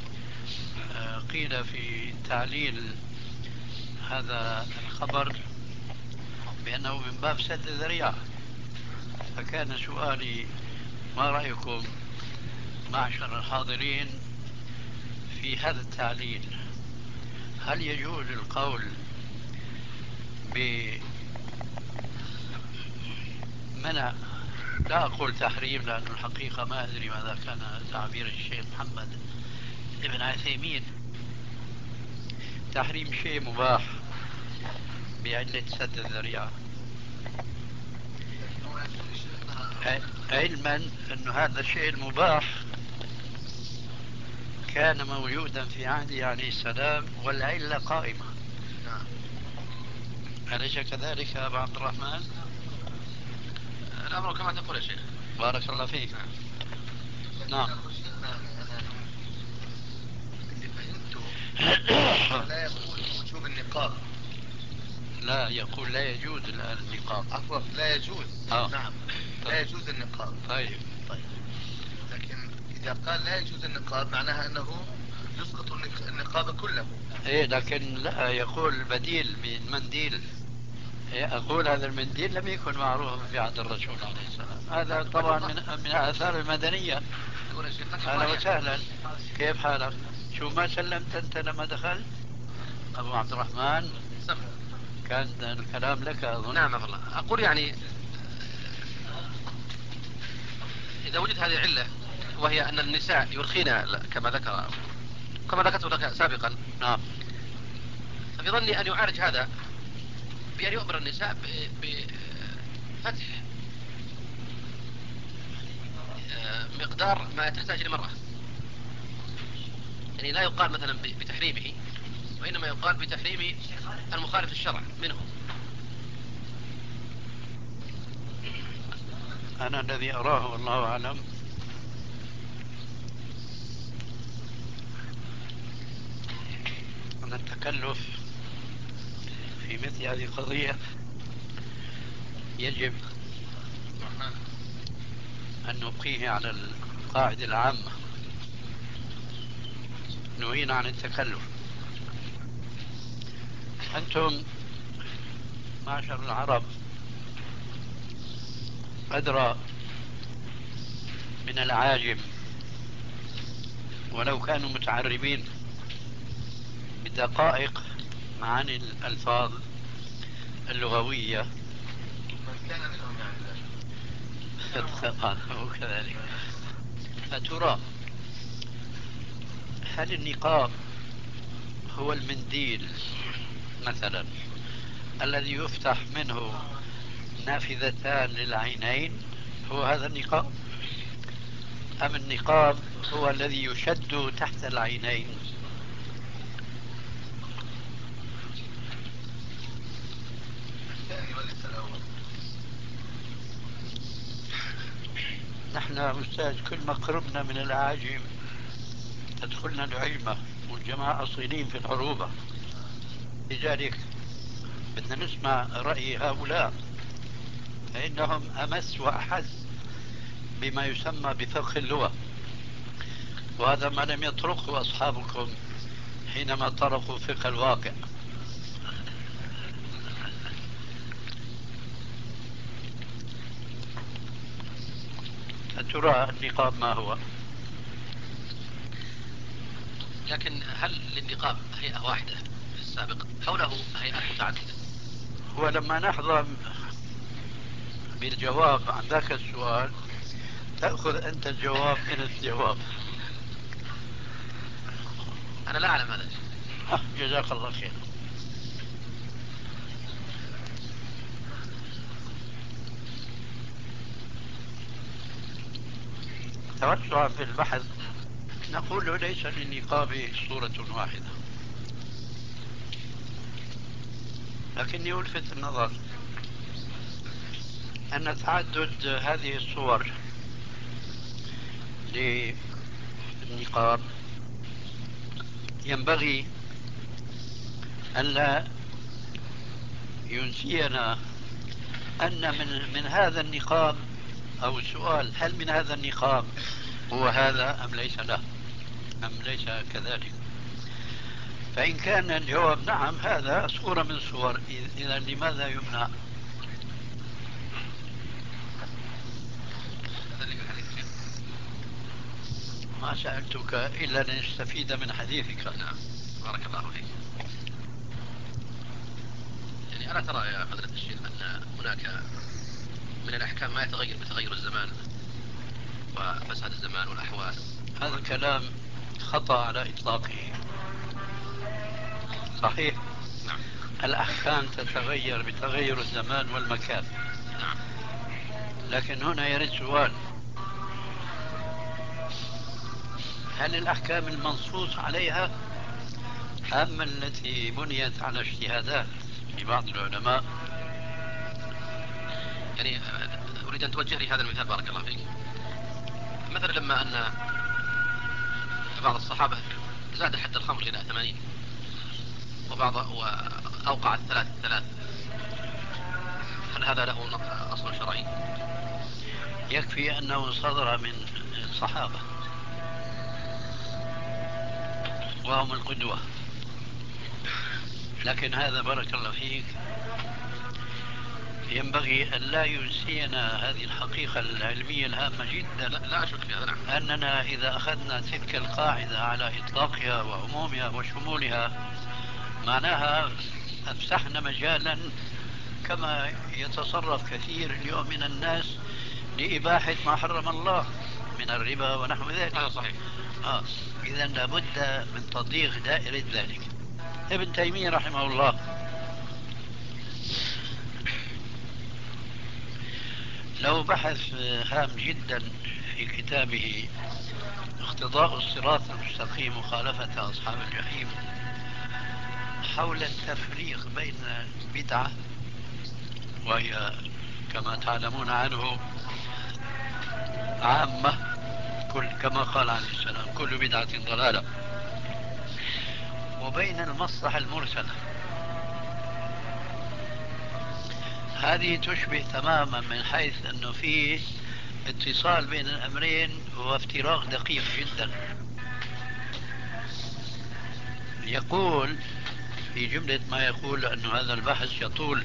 قيل في تعليل هذا الخبر بأنه من باب سد الذريعة، فكان سؤالي ما رأيكم معشر الحاضرين في هذا التعليل؟ هل يجوز القول بمنع، لا أقول تحريم لأن الحقيقة ما أدري ماذا كان تعبير الشيخ محمد ابن عثيمين، تحريم شيء مباح بعلة سد الذريعة، علما أن هذا الشيء المباح كان موجودا في عهده عليه السلام والعلة قائمة. أليس كذلك يا أبا عبد الرحمن؟ الأمر كما تقول يا شيخ. بارك الله فيك. نعم. لا يقول وجوب النقاب. لا يقول لا يجوز الآن النقاب. عفوا لا يجوز. نعم لا يجوز النقاب. طيب. لكن إذا قال لا يجوز النقاب معناها أنه يسقط النقاب كله. إيه لكن لا يقول بديل من منديل. أقول هذا المنديل لم يكن معروفا في عهد الرسول عليه السلام. هذا طبعا من آثار المدنية. أهلا وسهلا، كيف حالك؟ شو ما سلمت أنت لما دخلت أبو عبد الرحمن؟ كان الكلام لك أظن. نعم والله. أقول يعني إذا وجد هذه العلة وهي أن النساء يرخين كما ذكرت لك سابقا. نعم. ففي ظني أن يعالج هذا بأن يؤمر النساء بفتح مقدار ما تحتاج المرأة. يعني لا يقال مثلا بتحريمه، وإنما يقال بتحريم المخالف للشرع منه. أنا الذي أراه والله أعلم أن التكلف في مثل هذه القضية يجب أن نبقيه على القاعدة العامة. نهينا عن التكلف. أنتم معشر العرب أدرى من العاجم ولو كانوا متعربين بدقائق معاني الألفاظ اللغوية. من كان منهم يعني كذلك. فترى هل النقاب هو المنديل مثلا الذي يفتح منه نافذتان للعينين، هو هذا النقاب؟ أم النقاب هو الذي يشد تحت العينين؟ نحن أستاذ كل ما قربنا من الأعاجم تدخلنا العجمة، والجماعة أصيلين في العروبة. لذلك بدنا نسمع رأي هؤلاء فإنهم أمس وأحس بما يسمى بفقه اللغة، وهذا ما لم يطرقه أصحابكم حينما طرقوا فقه الواقع. ترى النقاب ما هو؟ لكن هل للنقاب هيئة واحدة في السابق أو له هيئات متعددة؟ هو لما نحظى بالجواب عن ذاك السؤال تأخذ أنت الجواب من الجواب. أنا لا أعلم هذا. جزاك الله خير. توسعا في البحث نقول ليس للنقاب صورة واحدة، لكني ألفت النظر أن تعدد هذه الصور للنقاب ينبغي ألا ينسينا أن من هذا النقاب، أو السؤال هل من هذا النقاب هو هذا أم ليس له أم ليس كذلك. فإن كان الجواب نعم هذا صورة من صور، إذا لماذا يمنع؟ ما سألتك إلا لنستفيد من حديثك. نعم بارك الله فيك. يعني ألا ترى يا فضيلة الشيخ أن هناك من الأحكام ما يتغير بتغير الزمان وفساد الزمان والأحوال؟ هذا الكلام خطأ على إطلاقه. صحيح. نعم. الأحكام تتغير بتغير الزمان والمكان. نعم. لكن هنا يرد سؤال: هل الأحكام المنصوص عليها أم التي بنيت على اجتهادات لبعض العلماء؟ يعني أريد أن توجه لي هذا المثال بارك الله فيك. مثلا لما أن بعض الصحابة زاد حد الخمر إلى 80 وأوقع الثلاث، هل هذا له أصل شرعي؟ يكفي أنه صدر من الصحابة وهم القدوة، لكن هذا بارك الله فيك ينبغي أن لا ينسينا هذه الحقيقة العلمية الهامة جدا. لا أشك فيها، نعم. أننا إذا أخذنا تلك القاعدة على إطلاقها وعمومها وشمولها معناها أفسحنا مجالا كما يتصرف كثير اليوم من الناس لإباحة ما حرم الله من الربا ونحو ذلك. هذا صحيح. إذا لابد من تضييق دائرة ذلك. ابن تيمية رحمه الله لو بحث هام جدا في كتابه اقتضاء الصراط المستقيم مخالفة أصحاب الجحيم حول التفريق بين البدعة، وهي كما تعلمون عنه عامة كما قال عليه السلام كل بدعة ضلالة، وبين المصلحة المرسلة. هذه تشبه تماما من حيث أنه فيه اتصال بين الأمرين وافتراق دقيق جدا. يقول في جملة ما يقول أن هذا البحث يطول.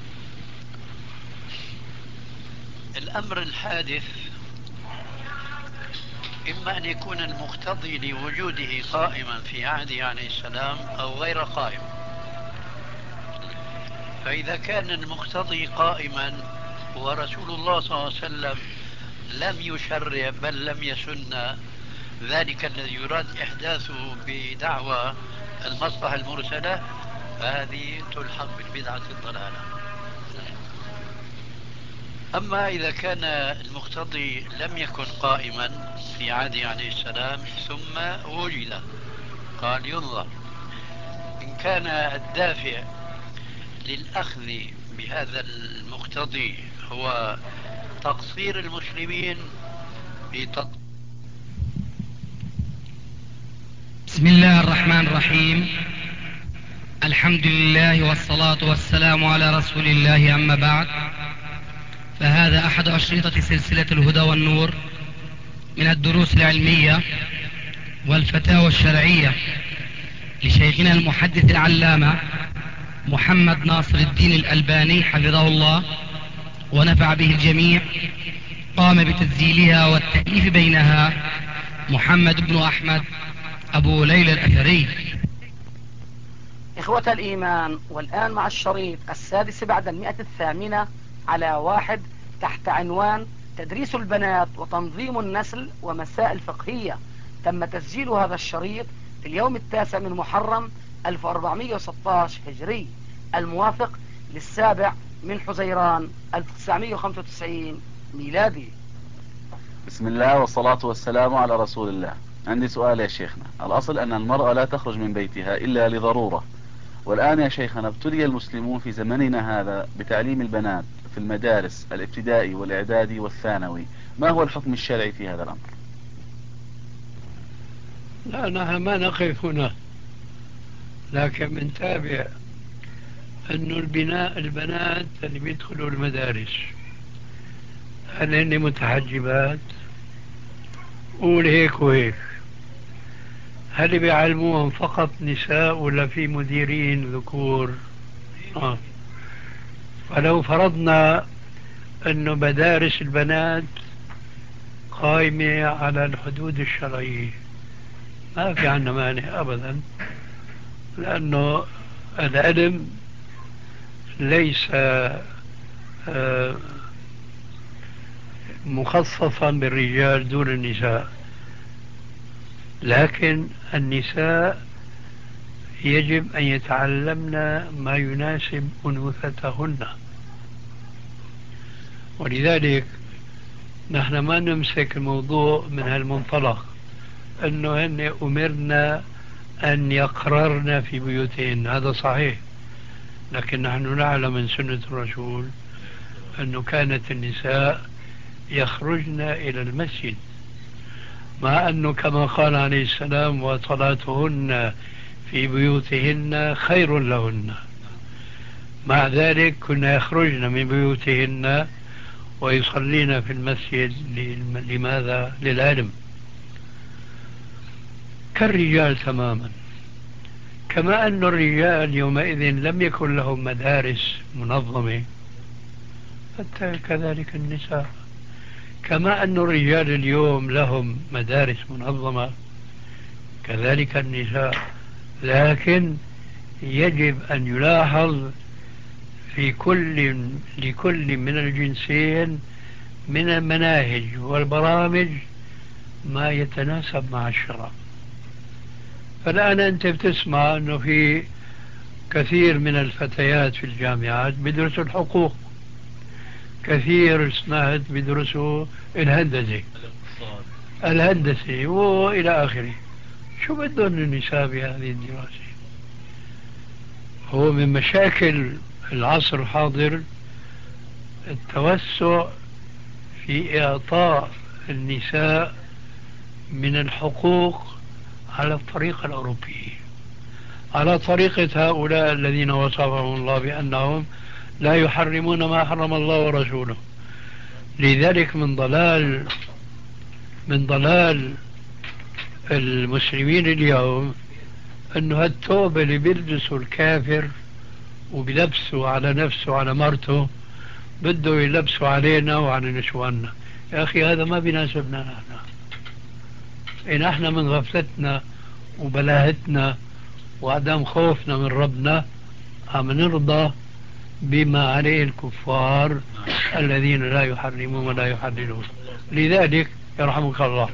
الأمر الحادث إما أن يكون المقتضي لوجوده قائما في عهده عليه السلام أو غير قائم. فإذا كان المقتضي قائما ورسول الله صلى الله عليه وسلم لم يشرع بل لم يسن ذلك الذي يراد إحداثه بدعوى المصلحة المرسلة، هذه تلحق بالبدعة الضلالة. أما إذا كان المقتضي لم يكن قائما في عهده عليه السلام ثم وجد، قال ينظر إن كان الدافع للأخذ بهذا المقتضي هو تقصير المسلمين في بسم الله الرحمن الرحيم. الحمد لله والصلاة والسلام على رسول الله، أما بعد، فهذا أحد أشرطة سلسلة الهدى والنور من الدروس العلمية والفتاوى الشرعية لشيخنا المحدث العلامة محمد ناصر الدين الألباني حفظه الله ونفع به الجميع. قام بتسجيلها والتأليف بينها محمد بن أحمد أبو ليلى الأثري. إخوة الإيمان، والآن مع الشريط السادس بعد 108 على 1 تحت عنوان تدريس البنات وتنظيم النسل ومسائل فقهية. تم تسجيل هذا الشريط في اليوم 9 من محرم 1416 هجري، الموافق للسابع من حزيران 1995 ميلادي. بسم الله والصلاة والسلام على رسول الله. عندي سؤال يا شيخنا. الأصل أن المرأة لا تخرج من بيتها إلا لضرورة، والآن يا شيخنا ابتلي المسلمون في زمننا هذا بتعليم البنات في المدارس الابتدائي والإعدادي والثانوي، ما هو الحكم الشرعي في هذا الأمر؟ لا، نحن ما نقف هنا، لكن بنتابع أنه البنات اللي بيدخلوا المدارس هل هن متحجبات؟ قول هيك وهيك. هل بيعلموهم فقط نساء ولا في مديرين ذكور؟ فلو فرضنا أنه مدارس البنات قائمة على الحدود الشرعية ما في عنا مانع أبدا، لأنه العلم ليس مخصصا بالرجال دون النساء، لكن النساء يجب أن يتعلمن ما يناسب أنوثتهن. ولذلك نحن ما نمسك الموضوع من هالمنطلق أنه هن أمرنا أن يقررن في بيوتهن، هذا صحيح، لكن نحن نعلم من سنة الرسول أنه كانت النساء يخرجن إلى المسجد، مع أنه كما قال عليه السلام وصلاتهن في بيوتهن خير لهن، مع ذلك كنا يخرجن من بيوتهن ويصلين في المسجد. لماذا؟ للعلم، كالرجال تماما. كما أن الرجال يومئذ لم يكن لهم مدارس منظمة، حتى كذلك النساء. كما أن الرجال اليوم لهم مدارس منظمة، كذلك النساء. لكن يجب أن يلاحظ في لكل من الجنسين من المناهج والبرامج ما يتناسب مع الشرع. فالآن أنت بتسمع أنه في كثير من الفتيات في الجامعات بيدرسوا الحقوق، كثير سمعت بيدرسوا الهندسة وإلى آخره. شو بدهم النساء بهذه الدراسة؟ هو من مشاكل العصر الحاضر التوسع في إعطاء النساء من الحقوق على الطريقة الأوروبية، على طريقة هؤلاء الذين وصفهم الله بأنهم لا يحرمون ما حرم الله ورسوله. لذلك من ضلال المسلمين اليوم أنه هالتوبة اللي بيلبسوا الكافر وبيلبسوا على نفسه وعلى مرته بده يلبسوا علينا وعلى نسواننا. يا أخي هذا ما بيناسبنا نحن. إن احنا من غفلتنا وبلاهتنا وعدم خوفنا من ربنا عم نرضى بما عليه الكفار الذين لا يحرمون ولا يحللون. لذلك يرحمك الله،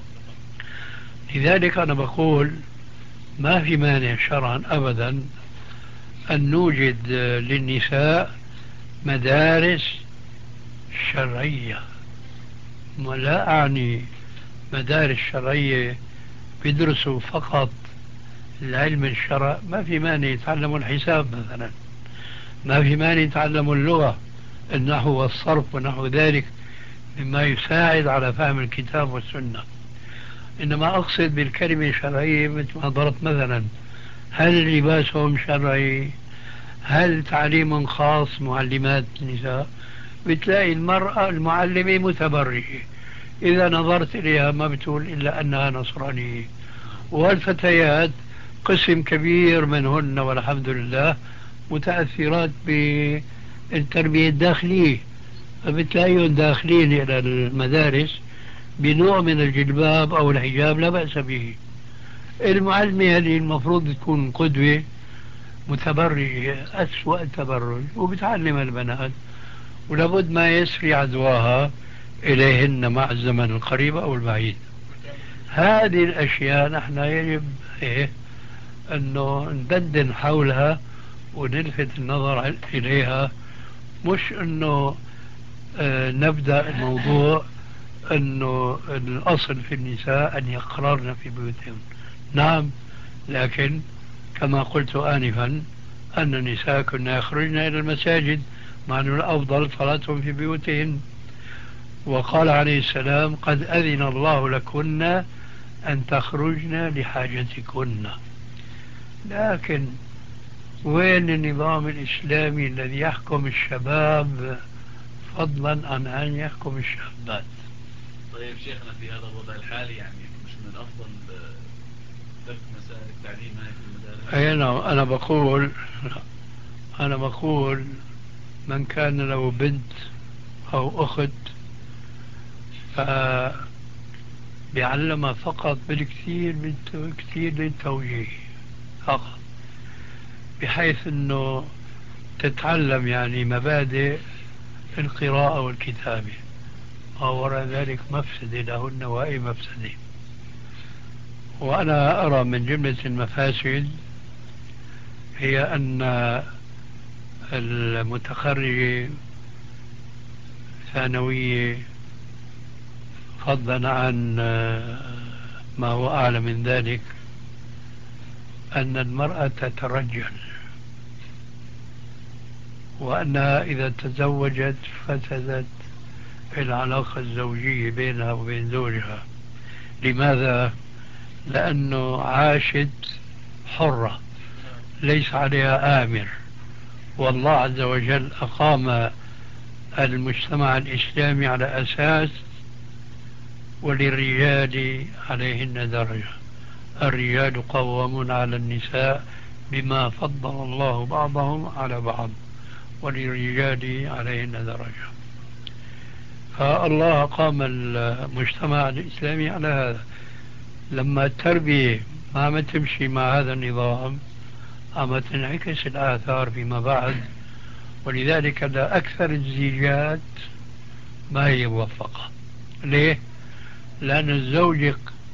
لذلك أنا بقول ما في مانع شرعا أبدا أن نوجد للنساء مدارس شرعية. ولا أعني مدارس شرعية بيدرسوا فقط العلم الشرع، ما في مانع يتعلموا الحساب مثلا، ما في مانع يتعلموا اللغة، النحو والصرف ونحو ذلك مما يساعد على فهم الكتاب والسنة. إنما أقصد بالكلمة شرعية مثل ما ضربت مثلا، هل لباسهم شرعي؟ هل تعليم خاص معلمات النساء؟ بتلاقي المرأة المعلمة متبرجة، إذا نظرت إليها ما بتقول إلا أنها نصرانية. والفتيات قسم كبير منهن والحمد لله متأثرات بالتربية الداخلية، فبتلاقيهم داخلين إلى المدارس بنوع من الجلباب أو الحجاب لا بأس به. المعلمة هذه المفروض تكون قدوة، متبرجة أسوأ التبرج وبتعلم البنات، ولابد ما يسري عدواها إليهن مع الزمن القريب أو البعيد. هذه الأشياء نحن يجب أنه ندندن حولها ونلفت النظر إليها، مش أنه نبدأ الموضوع أنه الأصل في النساء أن يقررن في بيوتهن. نعم، لكن كما قلت آنفا أن النساء كنا يخرجن إلى المساجد، مع أن الأفضل صلاتهم في بيوتهن. وقال عليه السلام قد أذن الله لكن أن تخرجن لحاجتكن. لكن وين النظام الإسلامي الذي يحكم الشباب فضلا عن أن يحكم الشابات؟ طيب شيخنا، في هذا الوضع الحالي يعني مش من الأفضل ترك مسائل التعليم هاي في المدارس؟ أي نعم، أنا بقول من كان له بنت أو أخت فبيعلمها فقط بالكثير للتوجيه فقط، بحيث أنه تتعلم يعني مبادئ القراءة والكتابة، ما وراء ذلك مفسدة لهن وأي مفسدة. وأنا أرى من جملة المفاسد هي أن المتخرجة ثانوية فضلا عن ما هو أعلى من ذلك أن المرأة تترجل، وأنها إذا تزوجت فسدت العلاقة الزوجية بينها وبين زوجها، لماذا؟ لأنه عاشت حرة ليس عليها آمر، والله عز وجل أقام المجتمع الإسلامي على أساس وللرجال عليهن درجة، الرجال قوامون على النساء بما فضل الله بعضهم على بعض، وللرجال عليهن درجة. فالله قام المجتمع الإسلامي على هذا. لما التربية ما تمشي مع هذا النظام أما تنعكس الآثار فيما بعد، ولذلك أكثر الزيجات ما هي موفقة. ليه؟ لأن الزوج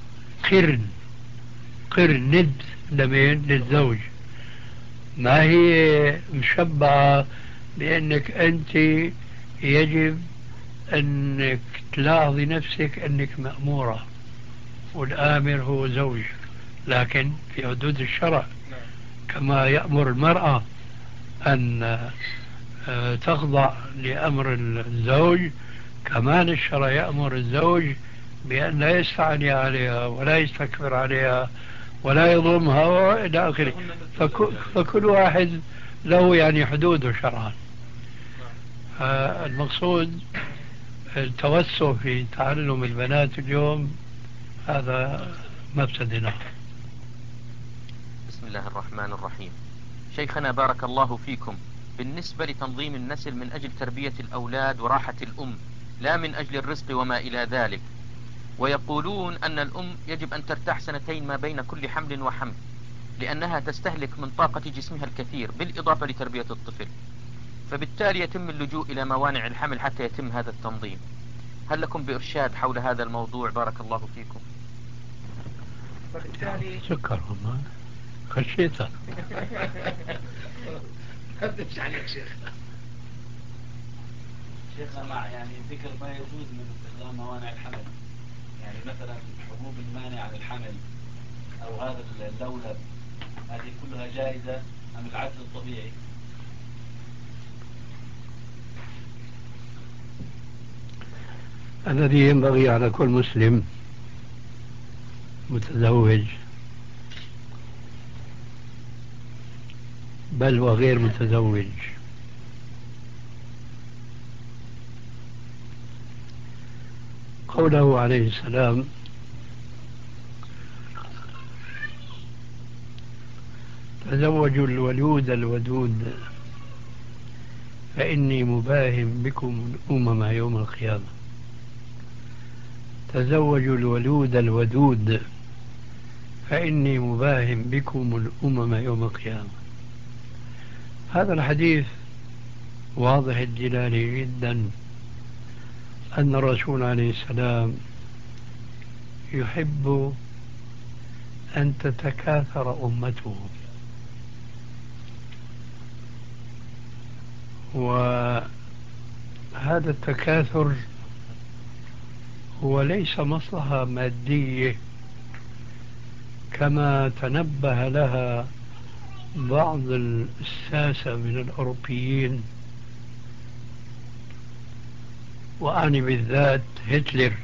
قرن ند لمين؟ للزوج. ما هي مشبعة بأنك أنت يجب أنك تلاحظي نفسك أنك مأمورة والآمر هو زوجك، لكن في حدود الشرع، كما يأمر المرأة أن تخضع لأمر الزوج، كمان الشرع يأمر الزوج بأن لا يستعلي عليها ولا يستكبر عليها ولا يظلمها وإلى آخره. فكل واحد له يعني حدوده شرعا. المقصود التوسع في تعلم البنات اليوم هذا مفسدنا. بسم الله الرحمن الرحيم. شيخنا بارك الله فيكم، بالنسبة لتنظيم النسل من أجل تربية الأولاد وراحة الأم لا من أجل الرزق وما إلى ذلك، ويقولون أن الأم يجب أن ترتاح 2 ما بين كل حمل وحمل لأنها تستهلك من طاقة جسمها الكثير بالإضافة لتربية الطفل، فبالتالي يتم اللجوء إلى موانع الحمل حتى يتم هذا التنظيم. هل لكم بإرشاد حول هذا الموضوع؟ بارك الله فيكم. وبالتالي سكر والله خشيتها. هدفش عليك شيخنا مع يعني ذكر ما يجوز من استخدام موانع الحمل، يعني مثلا حبوب المانع عن الحمل أو هذا اللولب، هذه كلها جائزة أم العدل الطبيعي؟ الذي ينبغي على كل مسلم متزوج بل وغير متزوج قوله عليه السلام: تزوجوا الولود الودود فإني مباهم بكم الأمم يوم القيامة. تزوجوا الولود الودود فإني مباهم بكم الأمم يوم القيامة. هذا الحديث واضح الدلالة جدا أن الرسول عليه السلام يحب أن تتكاثر أمته، وهذا التكاثر هو ليس مصلحة مادية كما تنبه لها بعض الساسة من الأوروبيين، وأعني بالذات هتلر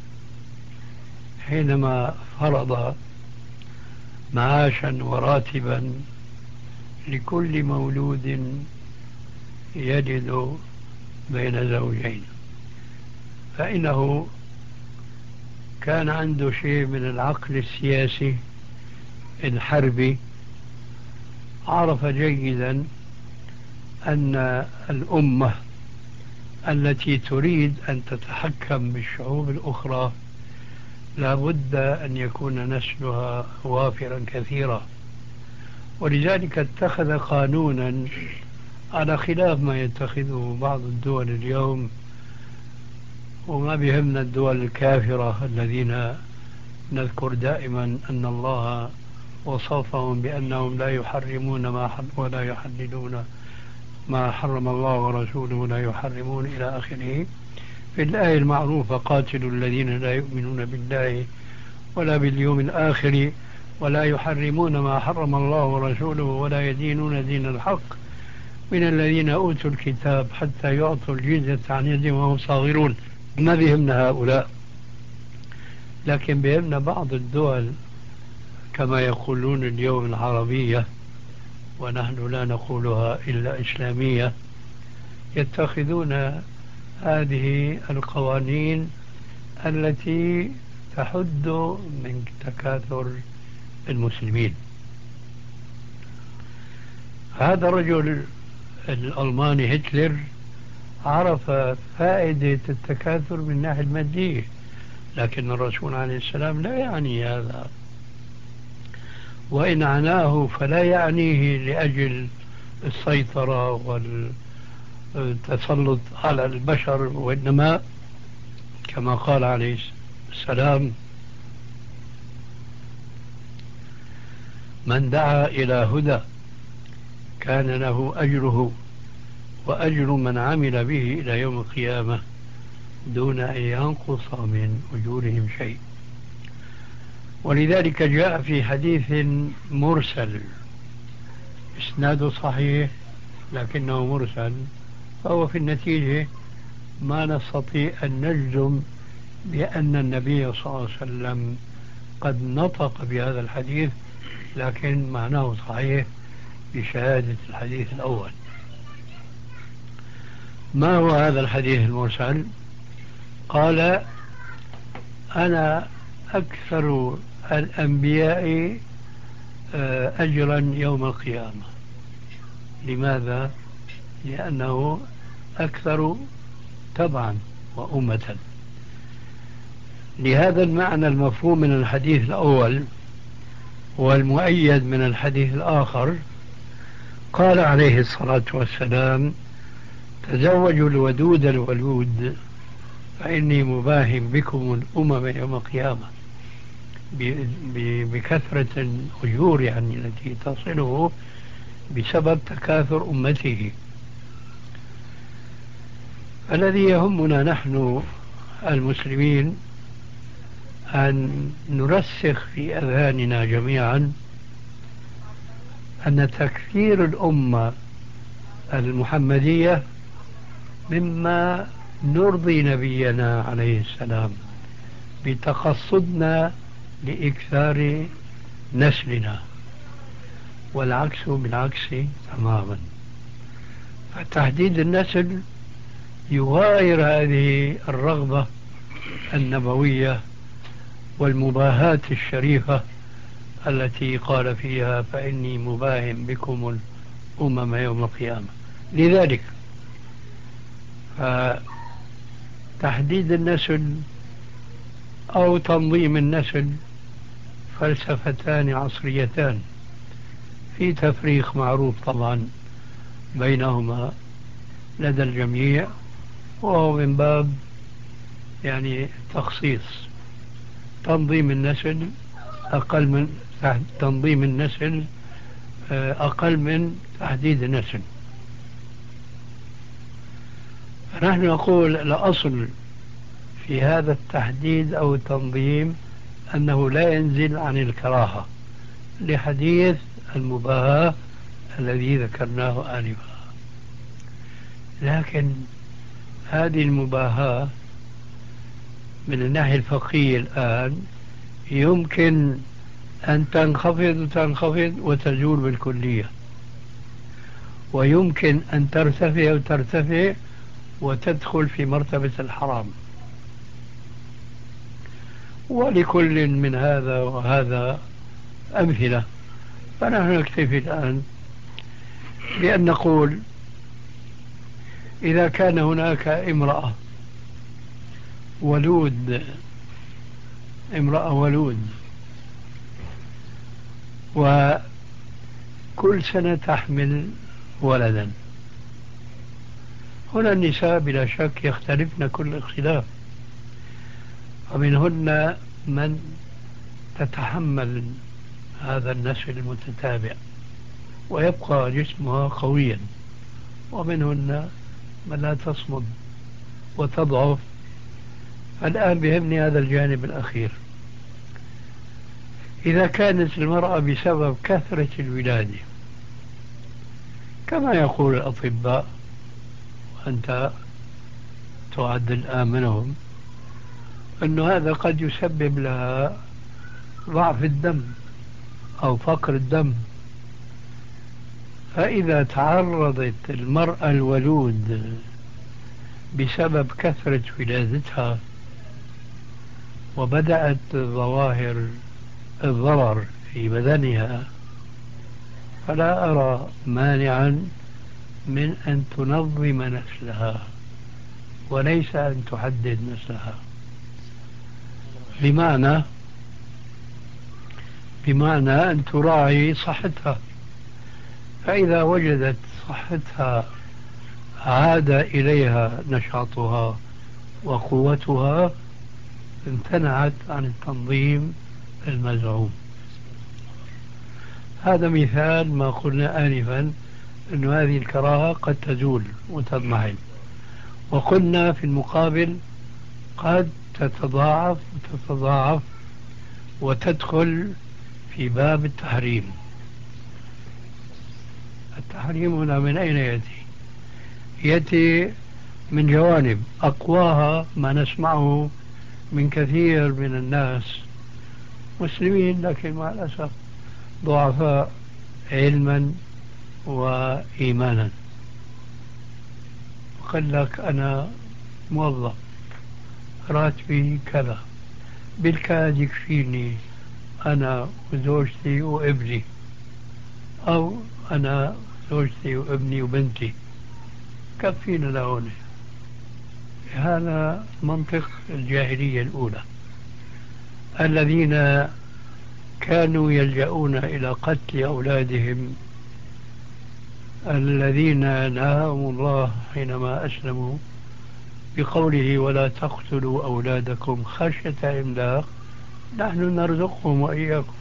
حينما فرض معاشا وراتبا لكل مولود يجد بين زوجين، فإنه كان عنده شيء من العقل السياسي الحربي، عرف جيدا أن الأمة التي تريد أن تتحكم بالشعوب الأخرى لا بد أن يكون نسلها وافرا كثيرا، ولذلك اتخذ قانونا على خلاف ما يتخذه بعض الدول اليوم، وما بهمنا الدول الكافرة الذين نذكر دائما أن الله وصفهم بأنهم لا يحرمون ولا يحللون ما حرم الله ورسوله ولا يحرمون إلى آخره. في الآية المعروفة: قاتلوا الذين لا يؤمنون بالله ولا باليوم الآخر ولا يحرمون ما حرم الله ورسوله ولا يدينون دين الحق من الذين أوتوا الكتاب حتى يعطوا الجزية عن يد وهم صاغرون. ما بهمنا هؤلاء، لكن بيهمنا بعض الدول كما يقولون اليوم العربية، ونحن لا نقولها إلا إسلامية، يتخذون هذه القوانين التي تحد من تكاثر المسلمين. هذا الرجل الألماني هتلر عرف فائدة التكاثر من الناحية المادية، لكن الرسول عليه السلام لا يعني هذا، وإن عناه فلا يعنيه لأجل السيطرة والتسلط على البشر، وإنما كما قال عليه السلام: من دعا إلى هدى كان له أجره وأجر من عمل به إلى يوم القيامة دون أن ينقص من أجورهم شيء. ولذلك جاء في حديث مرسل إسناده صحيح لكنه مرسل، فهو في النتيجة ما نستطيع أن نجزم بأن النبي صلى الله عليه وسلم قد نطق بهذا الحديث، لكن معناه صحيح بشهادة الحديث الأول. ما هو هذا الحديث المرسل؟ قال: أنا أكثر الأنبياء أجرا يوم القيامة. لماذا؟ لأنه أكثر تبعا وأمة. لهذا المعنى المفهوم من الحديث الأول والمؤيد من الحديث الآخر قال عليه الصلاة والسلام: تزوجوا الودود الولود فإني مباهم بكم الأمم يوم القيامة، بكثرة الأجور يعني التي تصله بسبب تكاثر أمته. الذي يهمنا نحن المسلمين أن نرسخ في أذهاننا جميعا أن تكثير الأمة المحمدية مما نرضي نبينا عليه السلام بتقصدنا لإكثار نسلنا، والعكس بالعكس تماما. فتحديد النسل يغاير هذه الرغبة النبوية والمباهاة الشريفة التي قال فيها: فإني مباهم بكم الأمم يوم القيامة. لذلك تحديد النسل أو تنظيم النسل فلسفتان عصريتان في تفريق معروف طبعا بينهما لدى الجميع، وهو من باب يعني تخصيص. تنظيم النسل أقل من تنظيم النسل أقل من تحديد النسل. فنحن نقول الأصل في هذا التحديد أو التنظيم أنه لا ينزل عن الكراهة لحديث المباهاة الذي ذكرناه آنفا. لكن هذه المباهاة من الناحية الفقهية الآن يمكن أن تنخفض وتزول بالكلية، ويمكن أن ترتفع وتدخل في مرتبة الحرام. ولكل من هذا وهذا أمثلة. فنحن نكتفي الآن بأن نقول: إذا كان هناك امرأة ولود وكل سنة تحمل ولدا، هنا النساء بلا شك يختلفن كل اختلاف، ومنهن من تتحمل هذا النسل المتتابع ويبقى جسمها قويا، ومنهن من لا تصمد وتضعف. الآن بهمني هذا الجانب الأخير. إذا كانت المرأة بسبب كثرة الولادة كما يقول الأطباء، وأنت تعد الآن منهم، أنه هذا قد يسبب لها ضعف الدم أو فقر الدم. فإذا تعرضت المرأة الولود بسبب كثرة ولادتها وبدأت ظواهر الضرر في بدنها، فلا أرى مانعا من أن تنظم نسلها وليس أن تحدد نسلها. بمعنى أن تراعي صحتها، فإذا وجدت صحتها عاد إليها نشاطها وقوتها امتنعت عن التنظيم المزعوم. هذا مثال ما قلنا آنفا أن هذه الكراهة قد تزول وتضمحل، وقلنا في المقابل قد تتضاعف وتدخل في باب التحريم. التحريم هنا من أين يأتي؟ يأتي من جوانب أقواها ما نسمعه من كثير من الناس مسلمين لكن مع الأسف ضعفاء علما وإيمانا، وقال لك أنا موظف راتبي كذا، بالكاد يكفيني أنا وزوجتي وابني، أو أنا زوجتي وابني وبنتي كفينا لهون. هذا منطق الجاهلية الأولى الذين كانوا يلجؤون إلى قتل أولادهم الذين نهاهم الله حينما أسلموا بقوله ولا تقتلوا أولادكم خشية إملاق نحن نرزقهم وإياكم.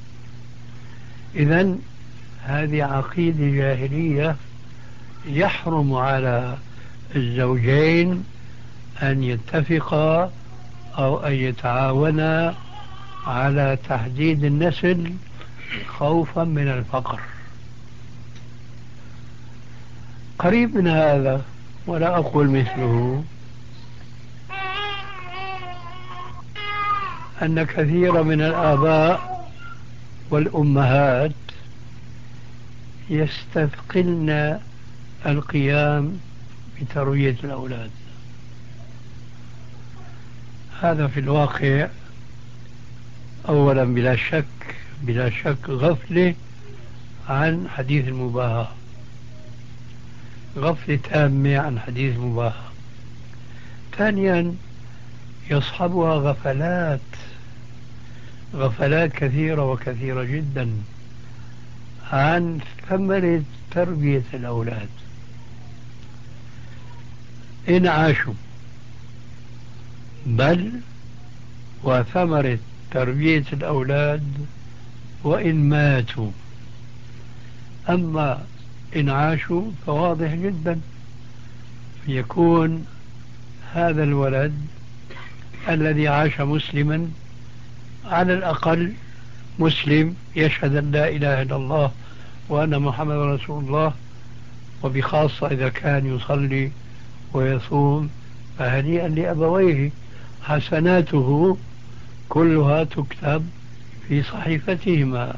إذن هذه عقيدة جاهلية يحرم على الزوجين أن يتفقا أو أن يتعاونا على تحديد النسل خوفا من الفقر. قريب من هذا ولا أقول مثله أن كثير من الآباء والأمهات يستثقلن القيام بتربية الأولاد. هذا في الواقع أولا بلا شك غفلة عن حديث المباهاة، غفلة تامة عن حديث المباهاة. ثانيا يصحبها غفلات كثيرة وكثيرة جدا عن ثمرة تربية الأولاد إن عاشوا، بل وثمرة تربية الأولاد وإن ماتوا. أما إن عاشوا فواضح جدا يكون هذا الولد الذي عاش مسلما على الأقل مسلم يشهد أن لا إله إلا الله وأن محمد رسول الله، وبخاصة إذا كان يصلي ويصوم فهنيئا لأبويه، حسناته كلها تكتب في صحيفتهما،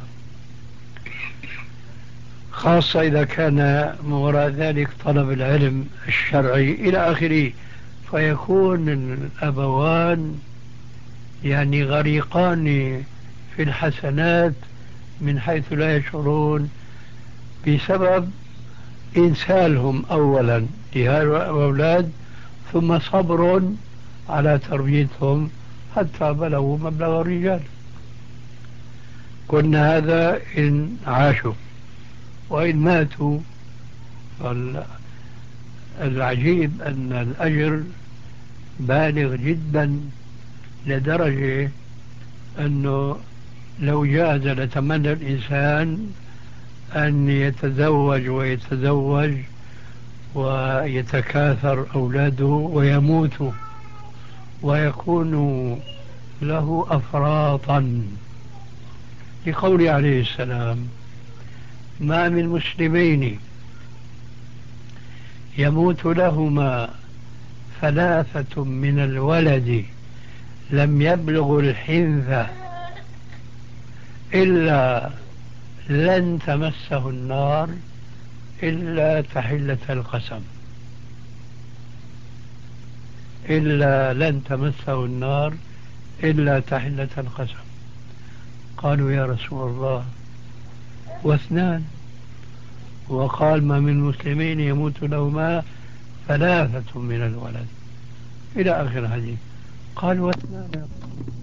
خاصة إذا كان من وراء ذلك طلب العلم الشرعي إلى آخره، فيكون الأبوان يعني غريقان في الحسنات من حيث لا يشعرون بسبب إنسالهم أولا لهؤلاء الأولاد ثم صبر على تربيتهم حتى بلغوا مبلغ الرجال. قلنا هذا إن عاشوا، وإن ماتوا العجيب أن الأجر بالغ جدا لدرجة أنه لو جاز لتمنى الإنسان أن يتزوج ويتكاثر أولاده ويموتوا ويكون له أفراطا، لقول عليه السلام ما من مسلمين يموت لهما ثلاثة من الولد لم يبلغ الحنث إلا لن تمسه النار إلا تحلة القسم، إلا لن تمسه النار إلا تحلة القسم. قالوا يا رسول الله واثنان؟ وقال ما من مسلمين يموت لهما ثلاثة من الولد إلى آخر الحديث. قال واثنان؟